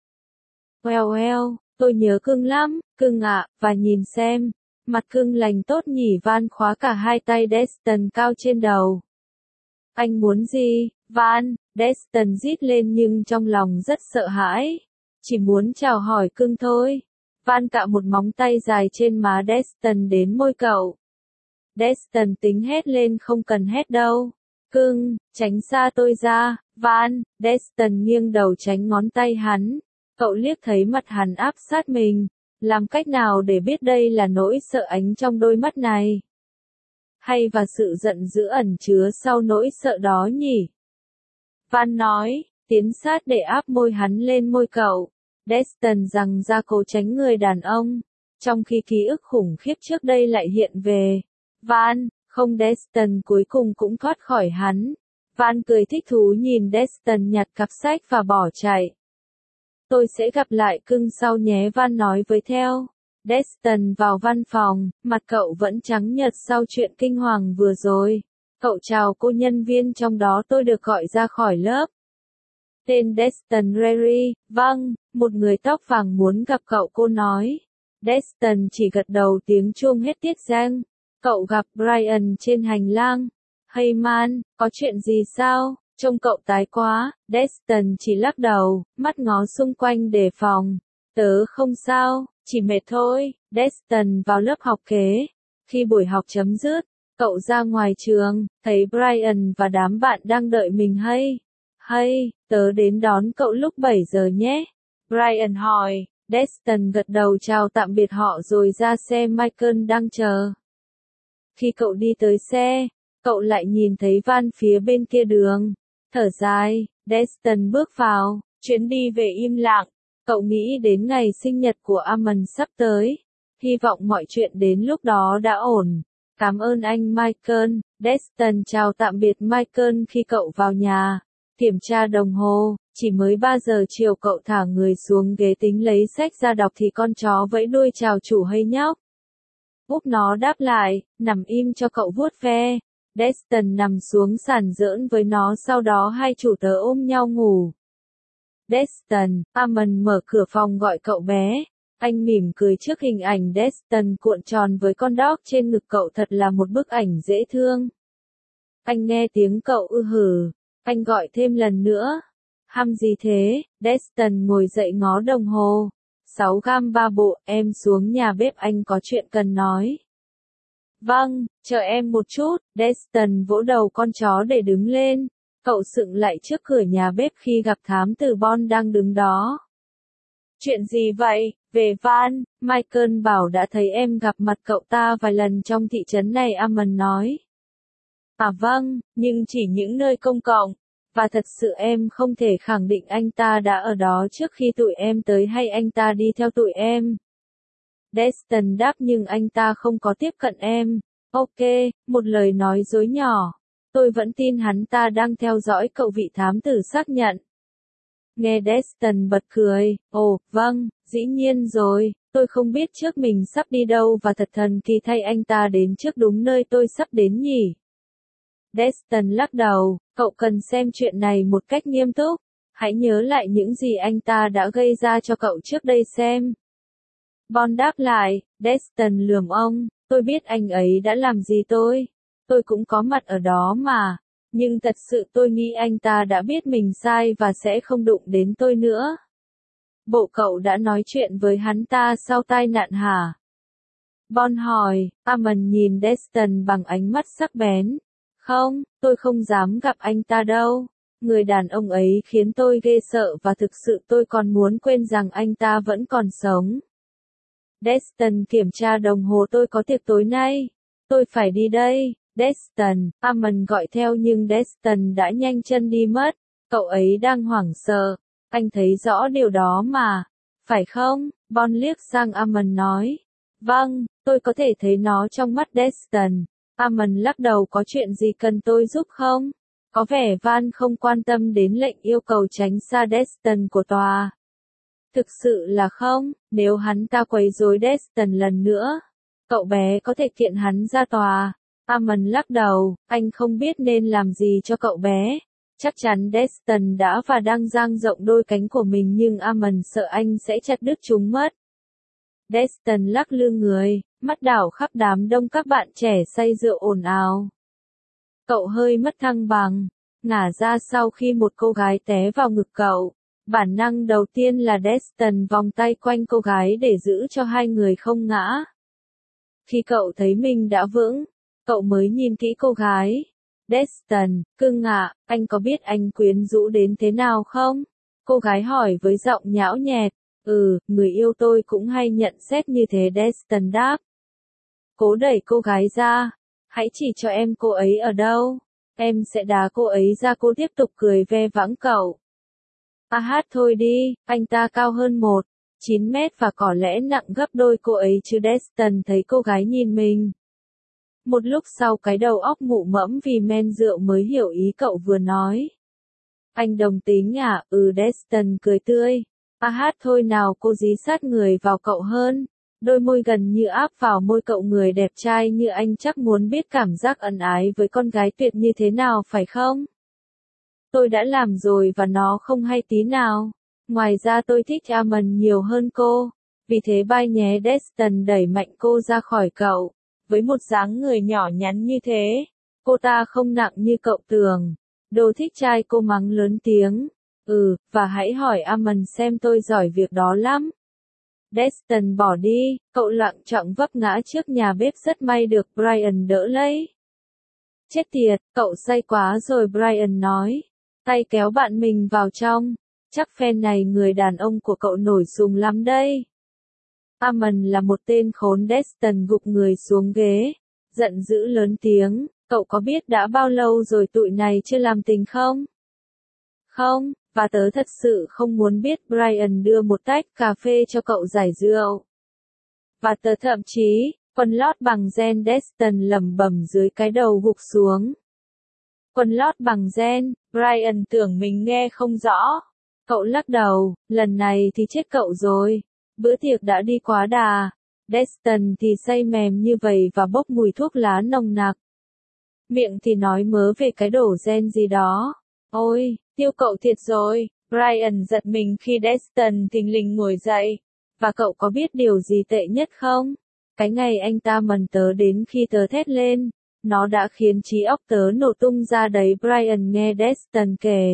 Well, tôi nhớ cưng lắm, cưng ạ, và nhìn xem. Mặt cưng lành tốt nhỉ. Van khóa cả hai tay Destin cao trên đầu. Anh muốn gì, Van? Destin rít lên nhưng trong lòng rất sợ hãi. Chỉ muốn chào hỏi cưng thôi. Van cạo một móng tay dài trên má Destin đến môi cậu. Destin tính hét lên, không cần hét đâu. Cưng, tránh xa tôi ra, Van. Destin nghiêng đầu tránh ngón tay hắn. Cậu liếc thấy mặt hắn áp sát mình. Làm cách nào để biết đây là nỗi sợ ánh trong đôi mắt này? Hay và sự giận dữ ẩn chứa sau nỗi sợ đó nhỉ? Van nói, tiến sát để áp môi hắn lên môi cậu. Destin rằng ra cố tránh người đàn ông. Trong khi ký ức khủng khiếp trước đây lại hiện về. Van, không. Destin cuối cùng cũng thoát khỏi hắn. Van cười thích thú nhìn Destin nhặt cặp sách và bỏ chạy. Tôi sẽ gặp lại cưng sau nhé, Van nói với theo. Destin vào văn phòng, mặt cậu vẫn trắng nhợt sau chuyện kinh hoàng vừa rồi. Cậu chào cô nhân viên trong đó, tôi được gọi ra khỏi lớp. Tên Destin Rary, vâng, một người tóc vàng muốn gặp cậu, cô nói. Destin chỉ gật đầu, tiếng chuông hết tiết reng. Cậu gặp Brian trên hành lang. Hey man, có chuyện gì sao? Trông cậu tái quá. Destin chỉ lắc đầu, mắt ngó xung quanh đề phòng. Tớ không sao, chỉ mệt thôi. Destin vào lớp học kế. Khi buổi học chấm dứt, cậu ra ngoài trường, thấy Brian và đám bạn đang đợi mình. Hey, tớ đến đón cậu lúc 7 giờ nhé. Brian hỏi. Destin gật đầu chào tạm biệt họ rồi ra xe. Michael đang chờ. Khi cậu đi tới xe, cậu lại nhìn thấy Van phía bên kia đường. Thở dài, Destin bước vào. Chuyến đi về im lặng. Cậu nghĩ đến ngày sinh nhật của Amon sắp tới. Hy vọng mọi chuyện đến lúc đó đã ổn. Cảm ơn anh Michael. Destin chào tạm biệt Michael khi cậu vào nhà. Kiểm tra đồng hồ, chỉ mới 3 giờ chiều. Cậu thả người xuống ghế tính lấy sách ra đọc thì con chó vẫy đuôi chào chủ. Hay nhóc. Úp nó đáp lại, nằm im cho cậu vuốt ve. Destin nằm xuống sàn giỡn với nó, sau đó hai chủ tớ ôm nhau ngủ. Destin, Amon mở cửa phòng gọi cậu bé. Anh mỉm cười trước hình ảnh Destin cuộn tròn với con dog trên ngực cậu, thật là một bức ảnh dễ thương. Anh nghe tiếng cậu hử. Anh gọi thêm lần nữa. Hăm gì thế? Destin ngồi dậy ngó đồng hồ. 6 gam 3 bộ, em xuống nhà bếp, anh có chuyện cần nói. Vâng, chờ em một chút. Destin vỗ đầu con chó để đứng lên. Cậu sững lại trước cửa nhà bếp khi gặp thám tử Bond đang đứng đó. Chuyện gì vậy, về Van, Michael bảo đã thấy em gặp mặt cậu ta vài lần trong thị trấn này, Amon nói. À vâng, nhưng chỉ những nơi công cộng, và thật sự em không thể khẳng định anh ta đã ở đó trước khi tụi em tới hay anh ta đi theo tụi em. Destin đáp, nhưng anh ta không có tiếp cận em. Ok, một lời nói dối nhỏ. Tôi vẫn tin hắn ta đang theo dõi cậu, vị thám tử xác nhận. Nghe Destin bật cười, ồ, vâng, dĩ nhiên rồi, tôi không biết trước mình sắp đi đâu và thật thần kỳ thay anh ta đến trước đúng nơi tôi sắp đến nhỉ. Destin lắc đầu, cậu cần xem chuyện này một cách nghiêm túc. Hãy nhớ lại những gì anh ta đã gây ra cho cậu trước đây xem. Bond đáp lại, Destin lườm ông, tôi biết anh ấy đã làm gì tôi cũng có mặt ở đó mà. Nhưng thật sự tôi nghĩ anh ta đã biết mình sai và sẽ không đụng đến tôi nữa. Bộ cậu đã nói chuyện với hắn ta sau tai nạn hả? Bond hỏi, Amon nhìn Destin bằng ánh mắt sắc bén. Không, tôi không dám gặp anh ta đâu. Người đàn ông ấy khiến tôi ghê sợ và thực sự tôi còn muốn quên rằng anh ta vẫn còn sống. Destin kiểm tra đồng hồ, tôi có tiệc tối nay. Tôi phải đi đây. Destin, Amon gọi theo nhưng Destin đã nhanh chân đi mất. Cậu ấy đang hoảng sợ. Anh thấy rõ điều đó mà. Phải không? Bond liếc sang Amon nói. Vâng, tôi có thể thấy nó trong mắt Destin. Amon lắc đầu, có chuyện gì cần tôi giúp không? Có vẻ Van không quan tâm đến lệnh yêu cầu tránh xa Destin của tòa. Thực sự là không, nếu hắn ta quấy rối Destin lần nữa, cậu bé có thể kiện hắn ra tòa. Amon lắc đầu, anh không biết nên làm gì cho cậu bé. Chắc chắn Destin đã và đang dang rộng đôi cánh của mình nhưng Amon sợ anh sẽ chặt đứt chúng mất. Destin lắc lư người, mắt đảo khắp đám đông các bạn trẻ say rượu ồn ào. Cậu hơi mất thăng bằng, ngả ra sau khi một cô gái té vào ngực cậu. Bản năng đầu tiên là Destin vòng tay quanh cô gái để giữ cho hai người không ngã. Khi cậu thấy mình đã vững, cậu mới nhìn kỹ cô gái. Destin, cưng ạ, anh có biết anh quyến rũ đến thế nào không? Cô gái hỏi với giọng nhão nhẹt. Người yêu tôi cũng hay nhận xét như thế, Destin đáp. Cố đẩy cô gái ra. Hãy chỉ cho em cô ấy ở đâu. Em sẽ đá cô ấy ra. Cô tiếp tục cười ve vãng cậu. Thôi đi, anh ta cao hơn 1,9 mét và có lẽ nặng gấp đôi cô ấy chứ. Destin thấy cô gái nhìn mình. Một lúc sau cái đầu óc mụ mẫm vì men rượu mới hiểu ý cậu vừa nói. Anh đồng tính à? Destin cười tươi. Thôi nào, cô dí sát người vào cậu hơn. Đôi môi gần như áp vào môi cậu, người đẹp trai như anh chắc muốn biết cảm giác ân ái với con gái tuyệt như thế nào phải không? Tôi đã làm rồi và nó không hay tí nào. Ngoài ra tôi thích Amon nhiều hơn cô. Vì thế bye nhé. Destin đẩy mạnh cô ra khỏi cậu. Với một dáng người nhỏ nhắn như thế, cô ta không nặng như cậu tưởng. Đồ thích trai, cô mắng lớn tiếng. Và hãy hỏi Amon xem, tôi giỏi việc đó lắm. Destin bỏ đi, cậu lặng trọng vấp ngã trước nhà bếp, rất may được Brian đỡ lấy. Chết tiệt, cậu say quá rồi, Brian nói. Tay kéo bạn mình vào trong. Chắc phen này người đàn ông của cậu nổi sùng lắm đây. Amon là một tên khốn. Destin gục người xuống ghế, giận dữ lớn tiếng, cậu có biết đã bao lâu rồi tụi này chưa làm tình không? Không, và tớ thật sự không muốn biết. Brian đưa một tách cà phê cho cậu giải rượu. Và tớ thậm chí, quần lót bằng gen. Destin lẩm bẩm dưới cái đầu gục xuống. Quần lót bằng gen, Brian tưởng mình nghe không rõ. Cậu lắc đầu, lần này thì chết cậu rồi. Bữa tiệc đã đi quá đà. Destin thì say mềm như vậy và bốc mùi thuốc lá nồng nặc. Miệng thì nói mớ về cái đổ gen gì đó. Ôi, tiêu cậu thiệt rồi. Brian giật mình khi Destin thình lình ngồi dậy. Và cậu có biết điều gì tệ nhất không? Cái ngày anh ta mần tớ đến khi tớ thét lên. Nó đã khiến trí óc tớ nổ tung ra đấy. Brian nghe Destin kể.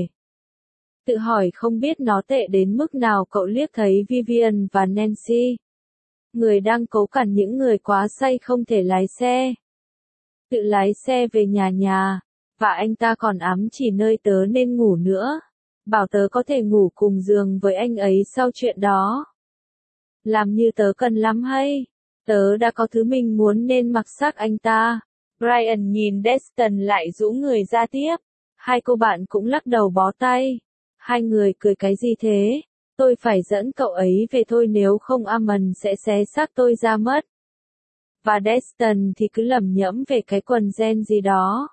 Tự hỏi không biết nó tệ đến mức nào. Cậu liếc thấy Vivian và Nancy. Người đang cố cản những người quá say không thể lái xe. Tự lái xe về nhà. và anh ta còn ám chỉ nơi tớ nên ngủ nữa. Bảo tớ có thể ngủ cùng giường với anh ấy sau chuyện đó. Làm như tớ cần lắm hay? Tớ đã có thứ mình muốn nên mặc xác anh ta. Brian nhìn Destin lại rũ người ra tiếp. Hai cô bạn cũng lắc đầu bó tay. Hai người cười cái gì thế? Tôi phải dẫn cậu ấy về thôi, nếu không Amon sẽ xé xác tôi ra mất. Và Destin thì cứ lẩm nhẩm về cái quần jean gì đó.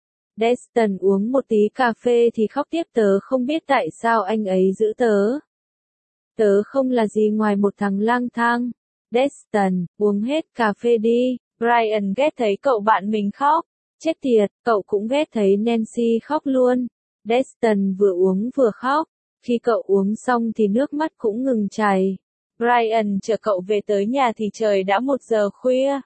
Destin uống một tí cà phê thì khóc tiếp. Tớ không biết tại sao anh ấy giữ tớ. Tớ không là gì ngoài một thằng lang thang. Destin, uống hết cà phê đi. Brian ghét thấy cậu bạn mình khóc. Chết tiệt, cậu cũng ghét thấy Nancy khóc luôn. Destin vừa uống vừa khóc. Khi cậu uống xong thì nước mắt cũng ngừng chảy. Brian chở cậu về tới nhà thì trời đã 1 giờ khuya.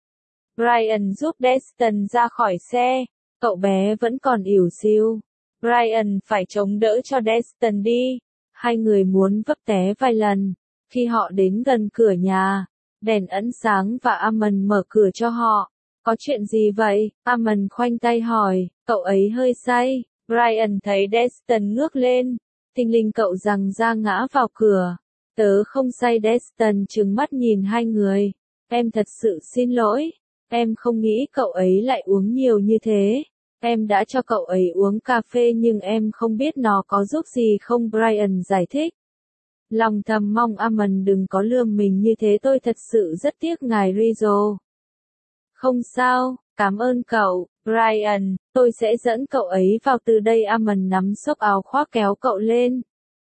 Brian giúp Destin ra khỏi xe. Cậu bé vẫn còn ỉu xìu. Brian phải chống đỡ cho Destin đi. Hai người muốn vấp té vài lần. Khi họ đến gần cửa nhà, đèn ẩn sáng và Amon mở cửa cho họ. Có chuyện gì vậy? Amon khoanh tay hỏi. Cậu ấy hơi say. Brian thấy Destin ngước lên. Thình lình cậu giằng ra ngã vào cửa. Tớ không say. Destin trừng mắt nhìn hai người. Em thật sự xin lỗi. Em không nghĩ cậu ấy lại uống nhiều như thế. Em đã cho cậu ấy uống cà phê nhưng em không biết nó có giúp gì không. Brian giải thích. Lòng thầm mong Amon đừng có lườm mình như thế. Tôi thật sự rất tiếc ngài Rizzo. Không sao, cảm ơn cậu, Brian. Tôi sẽ dẫn cậu ấy vào từ đây. Amon nắm xốc áo khoác kéo cậu lên.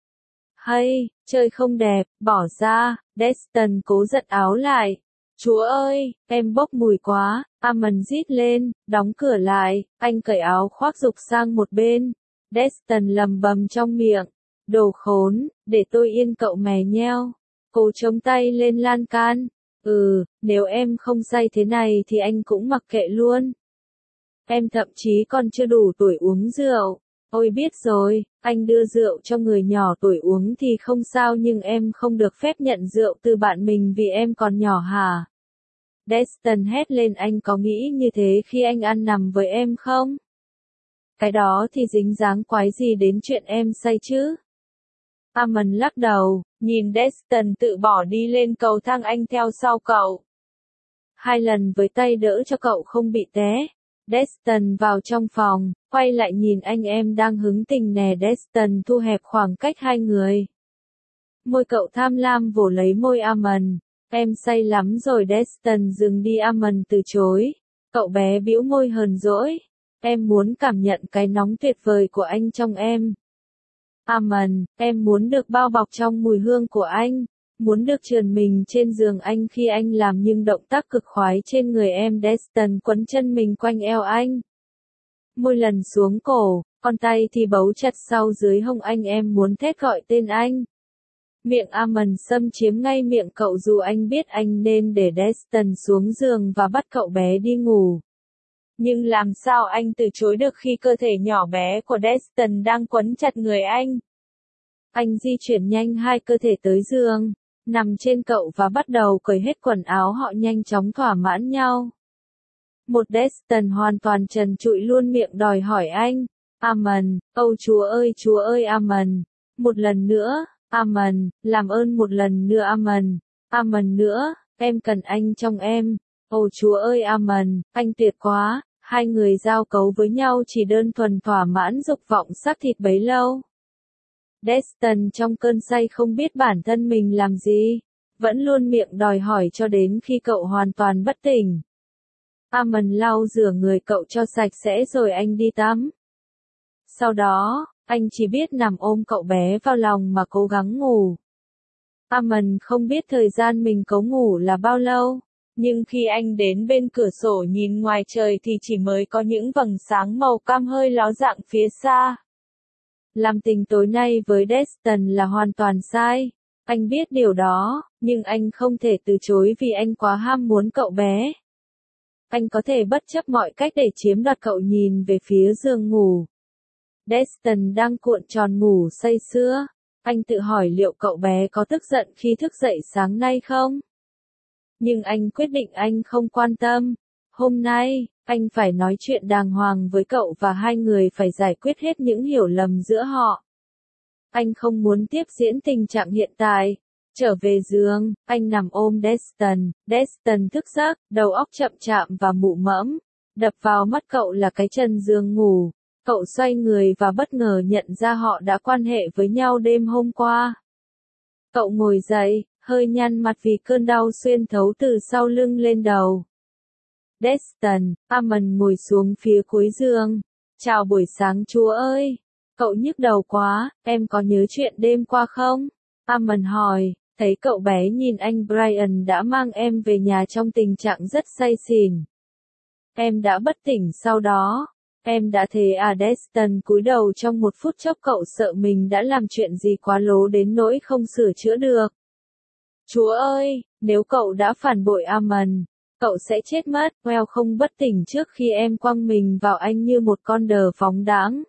Hay, chơi không đẹp, bỏ ra. Destin cố giật áo lại. Chúa ơi, em bốc mùi quá. Amon rít lên, đóng cửa lại. Anh cởi áo khoác rục sang một bên. Destin lầm bầm trong miệng. Đồ khốn, để tôi yên cậu mè nheo. Cô chống tay lên lan can. Nếu em không say thế này thì anh cũng mặc kệ luôn. Em thậm chí còn chưa đủ tuổi uống rượu. Ôi biết rồi, anh đưa rượu cho người nhỏ tuổi uống thì không sao nhưng em không được phép nhận rượu từ bạn mình vì em còn nhỏ hả? Destin hét lên. Anh có nghĩ như thế khi anh ăn nằm với em không? Cái đó thì dính dáng quái gì đến chuyện em say chứ? Amon lắc đầu, nhìn Destin tự bỏ đi lên cầu thang. Anh theo sau cậu. 2 lần với tay đỡ cho cậu không bị té. Destin vào trong phòng, quay lại nhìn anh. Em đang hứng tình nè. Destin thu hẹp khoảng cách hai người. Môi cậu tham lam vồ lấy môi Amon. Em say lắm rồi. Destin dừng đi. Amon từ chối. Cậu bé bĩu môi hờn dỗi. Em muốn cảm nhận cái nóng tuyệt vời của anh trong em. Amon, em muốn được bao bọc trong mùi hương của anh. Muốn được trườn mình trên giường anh khi anh làm những động tác cực khoái trên người em. Destin quấn chân mình quanh eo anh. Môi lần xuống cổ, con tay thì bấu chặt sau dưới hông anh. Em muốn thét gọi tên anh. Miệng Amon xâm chiếm ngay miệng cậu dù anh biết anh nên để Destin xuống giường và bắt cậu bé đi ngủ. Nhưng làm sao anh từ chối được khi cơ thể nhỏ bé của Destin đang quấn chặt người anh. Anh di chuyển nhanh hai cơ thể tới giường, nằm trên cậu và bắt đầu cởi hết quần áo. Họ nhanh chóng thỏa mãn nhau. Một Destin hoàn toàn trần trụi luôn miệng đòi hỏi anh. Amon, âu chúa ơi Amon. Một lần nữa, Amon, làm ơn một lần nữa Amon. Amon nữa, em cần anh trong em. Ồ chúa ơi Amon, anh tuyệt quá. Hai người giao cấu với nhau chỉ đơn thuần thỏa mãn dục vọng xác thịt bấy lâu. Destin trong cơn say không biết bản thân mình làm gì, vẫn luôn miệng đòi hỏi cho đến khi cậu hoàn toàn bất tỉnh. Amon lau rửa người cậu cho sạch sẽ rồi anh đi tắm. Sau đó, anh chỉ biết nằm ôm cậu bé vào lòng mà cố gắng ngủ. Amon không biết thời gian mình cố ngủ là bao lâu. Nhưng khi anh đến bên cửa sổ nhìn ngoài trời thì chỉ mới có những vầng sáng màu cam hơi ló dạng phía xa. Làm tình tối nay với Destin là hoàn toàn sai. Anh biết điều đó, nhưng anh không thể từ chối vì anh quá ham muốn cậu bé. Anh có thể bất chấp mọi cách để chiếm đoạt cậu. Nhìn về phía giường ngủ. Destin đang cuộn tròn ngủ say sưa. Anh tự hỏi liệu cậu bé có tức giận khi thức dậy sáng nay không? Nhưng anh quyết định anh không quan tâm. Hôm nay, Anh phải nói chuyện đàng hoàng với cậu và hai người phải giải quyết hết những hiểu lầm giữa họ. Anh không muốn tiếp diễn tình trạng hiện tại. Trở về giường, anh nằm ôm Destin. Destin thức giấc, đầu óc chậm chạm và mụ mẫm. Đập vào mắt cậu là cái chân giường ngủ. Cậu xoay người và bất ngờ nhận ra họ đã quan hệ với nhau đêm hôm qua. Cậu ngồi dậy, hơi nhăn mặt vì cơn đau xuyên thấu từ sau lưng lên đầu. Destin, Amon ngồi xuống phía cuối giường. Chào buổi sáng chúa ơi. Cậu nhức đầu quá, em có nhớ chuyện đêm qua không? Amon hỏi, thấy cậu bé nhìn anh Brian đã mang em về nhà trong tình trạng rất say xỉn. Em đã bất tỉnh sau đó. Em đã thế à? Destin cúi đầu trong một phút chốc, cậu sợ mình đã làm chuyện gì quá lố đến nỗi không sửa chữa được. Chúa ơi, nếu cậu đã phản bội Amon, cậu sẽ chết mất. Well không bất tỉnh trước khi em quăng mình vào anh như một con đờ phóng đãng.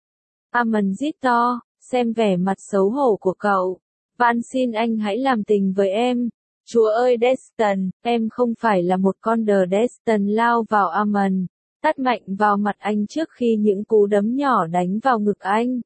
Amon rít to, xem vẻ mặt xấu hổ của cậu. Van xin anh hãy làm tình với em. Chúa ơi Destin, em không phải là một con đờ. Destin lao vào Amon, tát mạnh vào mặt anh trước khi những cú đấm nhỏ đánh vào ngực anh.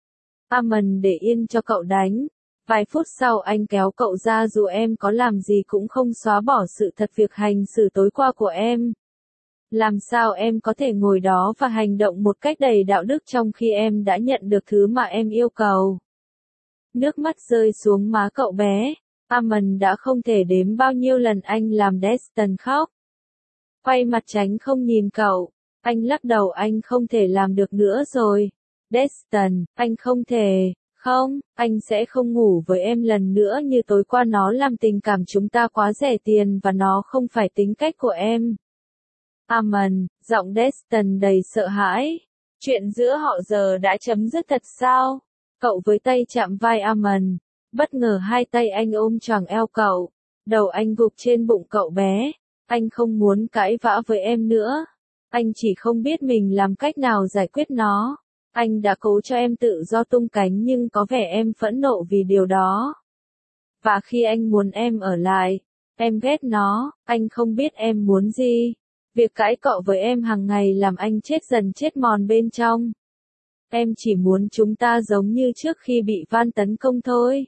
Amon để yên cho cậu đánh. Vài phút sau anh kéo cậu ra, dù em có làm gì cũng không xóa bỏ sự thật việc hành xử tối qua của em. Làm sao em có thể ngồi đó và hành động một cách đầy đạo đức trong khi em đã nhận được thứ mà em yêu cầu? Nước mắt rơi xuống má cậu bé. Amon đã không thể đếm bao nhiêu lần anh làm Destin khóc. Quay mặt tránh không nhìn cậu. Anh lắc đầu, anh không thể làm được nữa rồi. Destin, anh không thể. Không, anh sẽ không ngủ với em lần nữa như tối qua. Nó làm tình cảm chúng ta quá rẻ tiền và nó không phải tính cách của em. Amon, giọng Destin đầy sợ hãi. Chuyện giữa họ giờ đã chấm dứt thật sao? Cậu với tay chạm vai Amon. Bất ngờ hai tay anh ôm choàng eo cậu. Đầu anh gục trên bụng cậu bé. Anh không muốn cãi vã với em nữa. Anh chỉ không biết mình làm cách nào giải quyết nó. Anh đã cố cho em tự do tung cánh nhưng có vẻ em phẫn nộ vì điều đó. Và khi anh muốn em ở lại, em ghét nó. Anh không biết em muốn gì. Việc cãi cọ với em hàng ngày làm anh chết dần chết mòn bên trong. Em chỉ muốn chúng ta giống như trước khi bị Van tấn công thôi.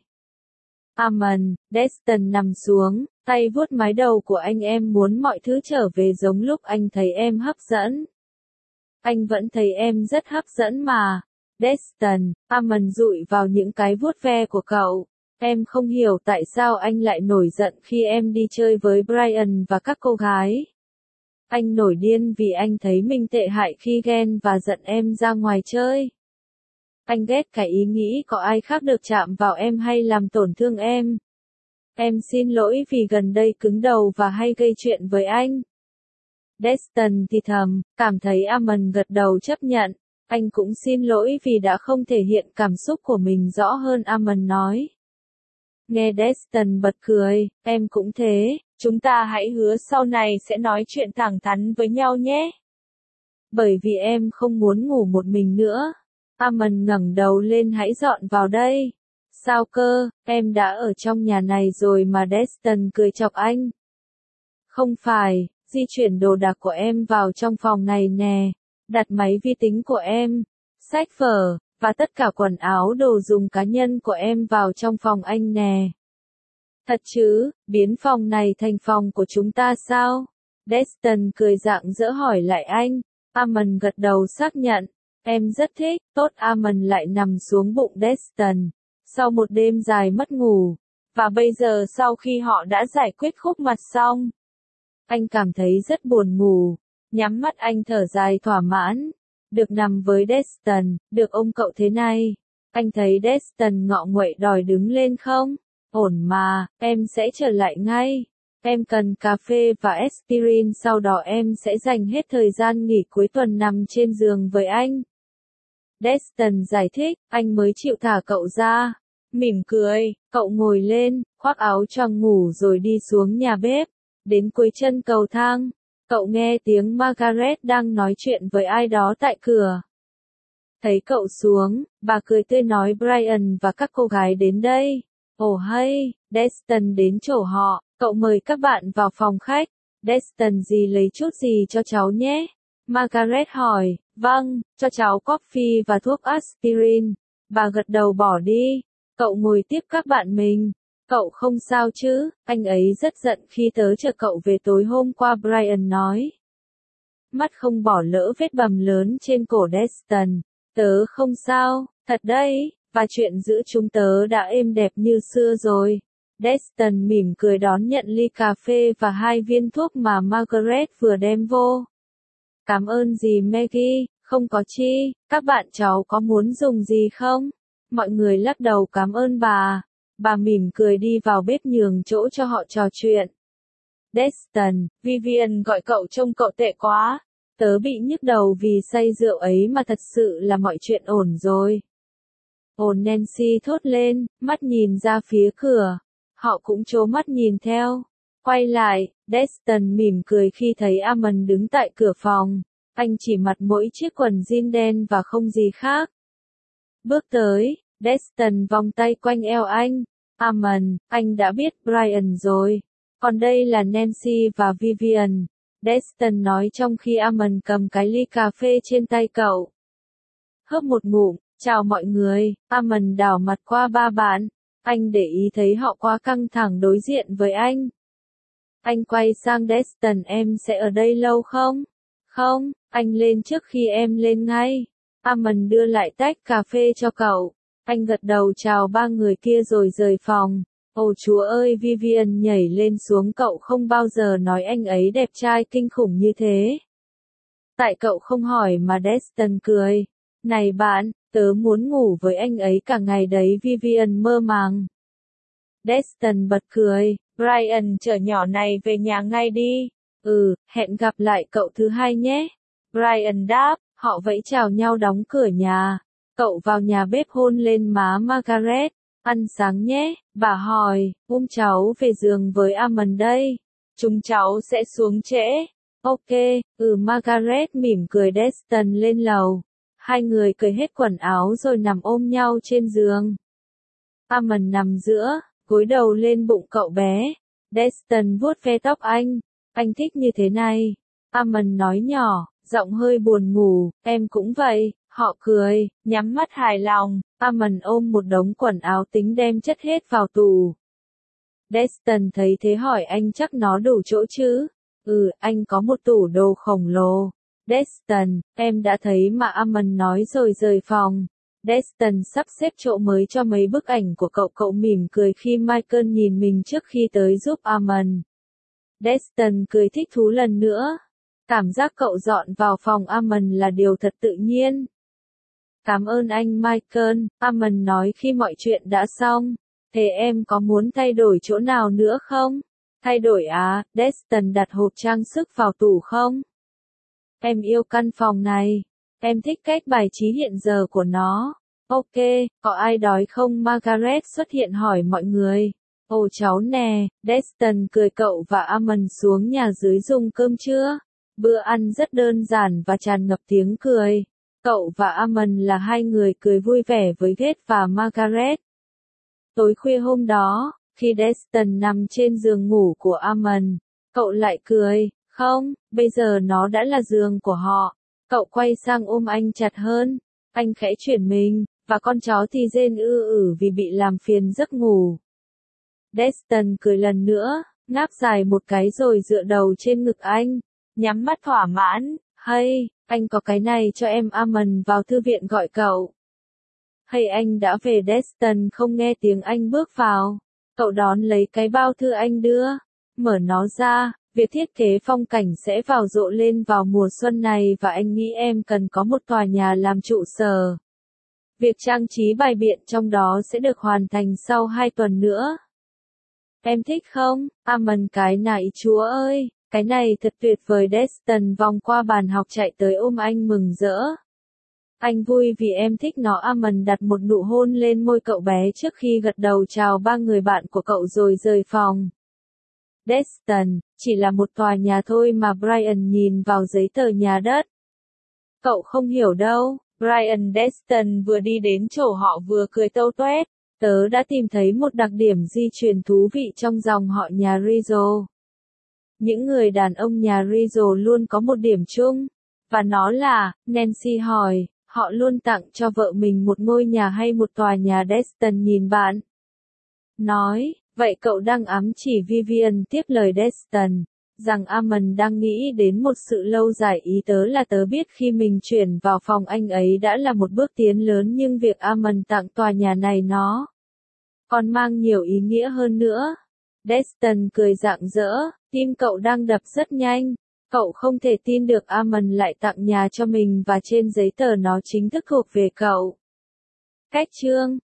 Amon, Destin nằm xuống, tay vuốt mái đầu của anh. Em muốn mọi thứ trở về giống lúc anh thấy em hấp dẫn. Anh vẫn thấy em rất hấp dẫn mà. Destin, Amon dụi vào những cái vuốt ve của cậu. Em không hiểu tại sao anh lại nổi giận khi em đi chơi với Brian và các cô gái. Anh nổi điên vì anh thấy mình tệ hại khi ghen và giận em ra ngoài chơi. Anh ghét cái ý nghĩ có ai khác được chạm vào em hay làm tổn thương em. Em xin lỗi vì gần đây cứng đầu và hay gây chuyện với anh. Destin thì thầm, cảm thấy Amon gật đầu chấp nhận. Anh cũng xin lỗi vì đã không thể hiện cảm xúc của mình rõ hơn, Amon nói. Nghe Destin bật cười, em cũng thế, chúng ta hãy hứa sau này sẽ nói chuyện thẳng thắn với nhau nhé. Bởi vì em không muốn ngủ một mình nữa. Amon ngẩng đầu lên, hãy dọn vào đây. Sao cơ, em đã ở trong nhà này rồi mà. Destin cười chọc anh. Không phải, di chuyển đồ đạc của em vào trong phòng này nè. Đặt máy vi tính của em, sách vở, và tất cả quần áo đồ dùng cá nhân của em vào trong phòng anh nè. Thật chứ, biến phòng này thành phòng của chúng ta sao? Destin cười rạng rỡ hỏi lại anh. Amon gật đầu xác nhận. Em rất thích. Tốt. Amon lại nằm xuống bụng Destin. Sau một đêm dài mất ngủ. Và bây giờ sau khi họ đã giải quyết khúc mắc xong, anh cảm thấy rất buồn ngủ. Nhắm mắt anh thở dài thỏa mãn. Được nằm với Destin, được ôm cậu thế này. Anh thấy Destin ngọ nguậy đòi đứng lên không? Ổn mà, em sẽ trở lại ngay. Em cần cà phê và aspirin, sau đó em sẽ dành hết thời gian nghỉ cuối tuần nằm trên giường với anh. Destin giải thích, anh mới chịu thả cậu ra. Mỉm cười, cậu ngồi lên, khoác áo choàng ngủ rồi đi xuống nhà bếp. Đến cuối chân cầu thang, cậu nghe tiếng Margaret đang nói chuyện với ai đó tại cửa. Thấy cậu xuống, bà cười tươi nói Brian và các cô gái đến đây. Ồ hay, Destin đến chỗ họ, cậu mời các bạn vào phòng khách. Deston gì lấy chút gì cho cháu nhé? Margaret hỏi, vâng, cho cháu coffee và thuốc aspirin. Bà gật đầu bỏ đi. Cậu ngồi tiếp các bạn mình. Cậu không sao chứ, anh ấy rất giận khi tớ chở cậu về tối hôm qua, Brian nói. Mắt không bỏ lỡ vết bầm lớn trên cổ Deston. Tớ không sao, thật đấy, và chuyện giữa chúng tớ đã êm đẹp như xưa rồi. Deston mỉm cười đón nhận ly cà phê và 2 viên thuốc mà Margaret vừa đem vô. Cảm ơn dì Maggie, không có chi, các bạn cháu có muốn dùng gì không? Mọi người lắc đầu cảm ơn bà. Bà mỉm cười đi vào bếp nhường chỗ cho họ trò chuyện. Deston, Vivian gọi cậu trông cậu tệ quá. Tớ bị nhức đầu vì say rượu ấy mà thật sự là mọi chuyện ổn rồi. Ổn, Nancy thốt lên, mắt nhìn ra phía cửa. Họ cũng trố mắt nhìn theo. Quay lại, Deston mỉm cười khi thấy Amon đứng tại cửa phòng. Anh chỉ mặc mỗi chiếc quần jean đen và không gì khác. Bước tới, Deston vòng tay quanh eo anh. Amon, anh đã biết Brian rồi. Còn đây là Nancy và Vivian. Deston nói trong khi Amon cầm cái ly cà phê trên tay cậu. Hớp một ngụm, chào mọi người, Amon đảo mặt qua ba bạn. Anh để ý thấy họ quá căng thẳng đối diện với anh. Anh quay sang Deston, em sẽ ở đây lâu không? Không, anh lên trước khi em lên ngay. Amon đưa lại tách cà phê cho cậu. Anh gật đầu chào ba người kia rồi rời phòng. Ồ chúa ơi, Vivian nhảy lên xuống, cậu không bao giờ nói anh ấy đẹp trai kinh khủng như thế. Tại cậu không hỏi mà, Deston cười. Này bạn, tớ muốn ngủ với anh ấy cả ngày đấy, Vivian mơ màng. Deston bật cười, Brian chở nhỏ này về nhà ngay đi. Hẹn gặp lại cậu thứ hai nhé. Brian đáp, họ vẫy chào nhau đóng cửa nhà. Cậu vào nhà bếp hôn lên má Margaret. Ăn sáng nhé, bà hỏi, cháu về giường với Amon đây. Chúng cháu sẽ xuống trễ. Ok, Margaret mỉm cười. Deston lên lầu. Hai người cởi hết quần áo rồi nằm ôm nhau trên giường. Amon nằm giữa, gối đầu lên bụng cậu bé. Deston vuốt ve tóc anh thích như thế này. Amon nói nhỏ, giọng hơi buồn ngủ, em cũng vậy. Họ cười, nhắm mắt hài lòng. Amon ôm một đống quần áo tính đem chất hết vào tủ. Deston thấy thế hỏi anh chắc nó đủ chỗ chứ? Anh có một tủ đồ khổng lồ. Deston, em đã thấy mà, Amon nói rồi rời phòng. Deston sắp xếp chỗ mới cho mấy bức ảnh của cậu mỉm cười khi Michael nhìn mình trước khi tới giúp Amon. Deston cười thích thú lần nữa. Cảm giác cậu dọn vào phòng Amon là điều thật tự nhiên. Cảm ơn anh Michael, Amon nói khi mọi chuyện đã xong. Thế em có muốn thay đổi chỗ nào nữa không? Thay đổi à? Deston đặt hộp trang sức vào tủ không? Em yêu căn phòng này. Em thích cách bài trí hiện giờ của nó. Ok, có ai đói không? Margaret xuất hiện hỏi mọi người. Ồ cháu nè, Deston cười. Cậu và Amon xuống nhà dưới dùng cơm trưa. Bữa ăn rất đơn giản và tràn ngập tiếng cười. Cậu và Amon là hai người cười vui vẻ với Ghét và Margaret. Tối khuya hôm đó, khi Deston nằm trên giường ngủ của Amon, cậu lại cười, không, bây giờ nó đã là giường của họ. Cậu quay sang ôm anh chặt hơn. Anh khẽ chuyển mình, và con chó thì rên vì bị làm phiền giấc ngủ. Deston cười lần nữa, ngáp dài một cái rồi dựa đầu trên ngực anh, nhắm mắt thỏa mãn. Hay, anh có cái này cho em. Amon vào thư viện gọi cậu. Hay anh đã về. Deston không nghe tiếng anh bước vào. Cậu đón lấy cái bao thư anh đưa, mở nó ra. Việc thiết kế phong cảnh sẽ vào rộ lên vào mùa xuân này và anh nghĩ em cần có một tòa nhà làm trụ sở. Việc trang trí bài biện trong đó sẽ được hoàn thành sau 2 tuần nữa. Em thích không? Amon cái này chúa ơi, cái này thật tuyệt vời. Deston vòng qua bàn học chạy tới ôm anh mừng rỡ. Anh vui vì em thích nó. Amon đặt một nụ hôn lên môi cậu bé trước khi gật đầu chào ba người bạn của cậu rồi rời phòng. Deston, chỉ là một tòa nhà thôi mà. Brian nhìn vào giấy tờ nhà đất. Cậu không hiểu đâu. Brian. Deston vừa đi đến chỗ họ vừa cười tâu toét. Tớ đã tìm thấy một đặc điểm di truyền thú vị trong dòng họ nhà Rizzo. Những người đàn ông nhà Rizzo luôn có một điểm chung, và nó là, Nancy hỏi, họ luôn tặng cho vợ mình một ngôi nhà hay một tòa nhà. Deston nhìn bạn. Nói, vậy cậu đang ám chỉ Vivian tiếp lời Deston, rằng Armand đang nghĩ đến một sự lâu dài. Ý tớ là tớ biết khi mình chuyển vào phòng anh ấy đã là một bước tiến lớn, nhưng việc Armand tặng tòa nhà này nó còn mang nhiều ý nghĩa hơn nữa. Deston cười rạng rỡ, tim cậu đang đập rất nhanh. Cậu không thể tin được Armand lại tặng nhà cho mình và trên giấy tờ nó chính thức thuộc về cậu. Cách chương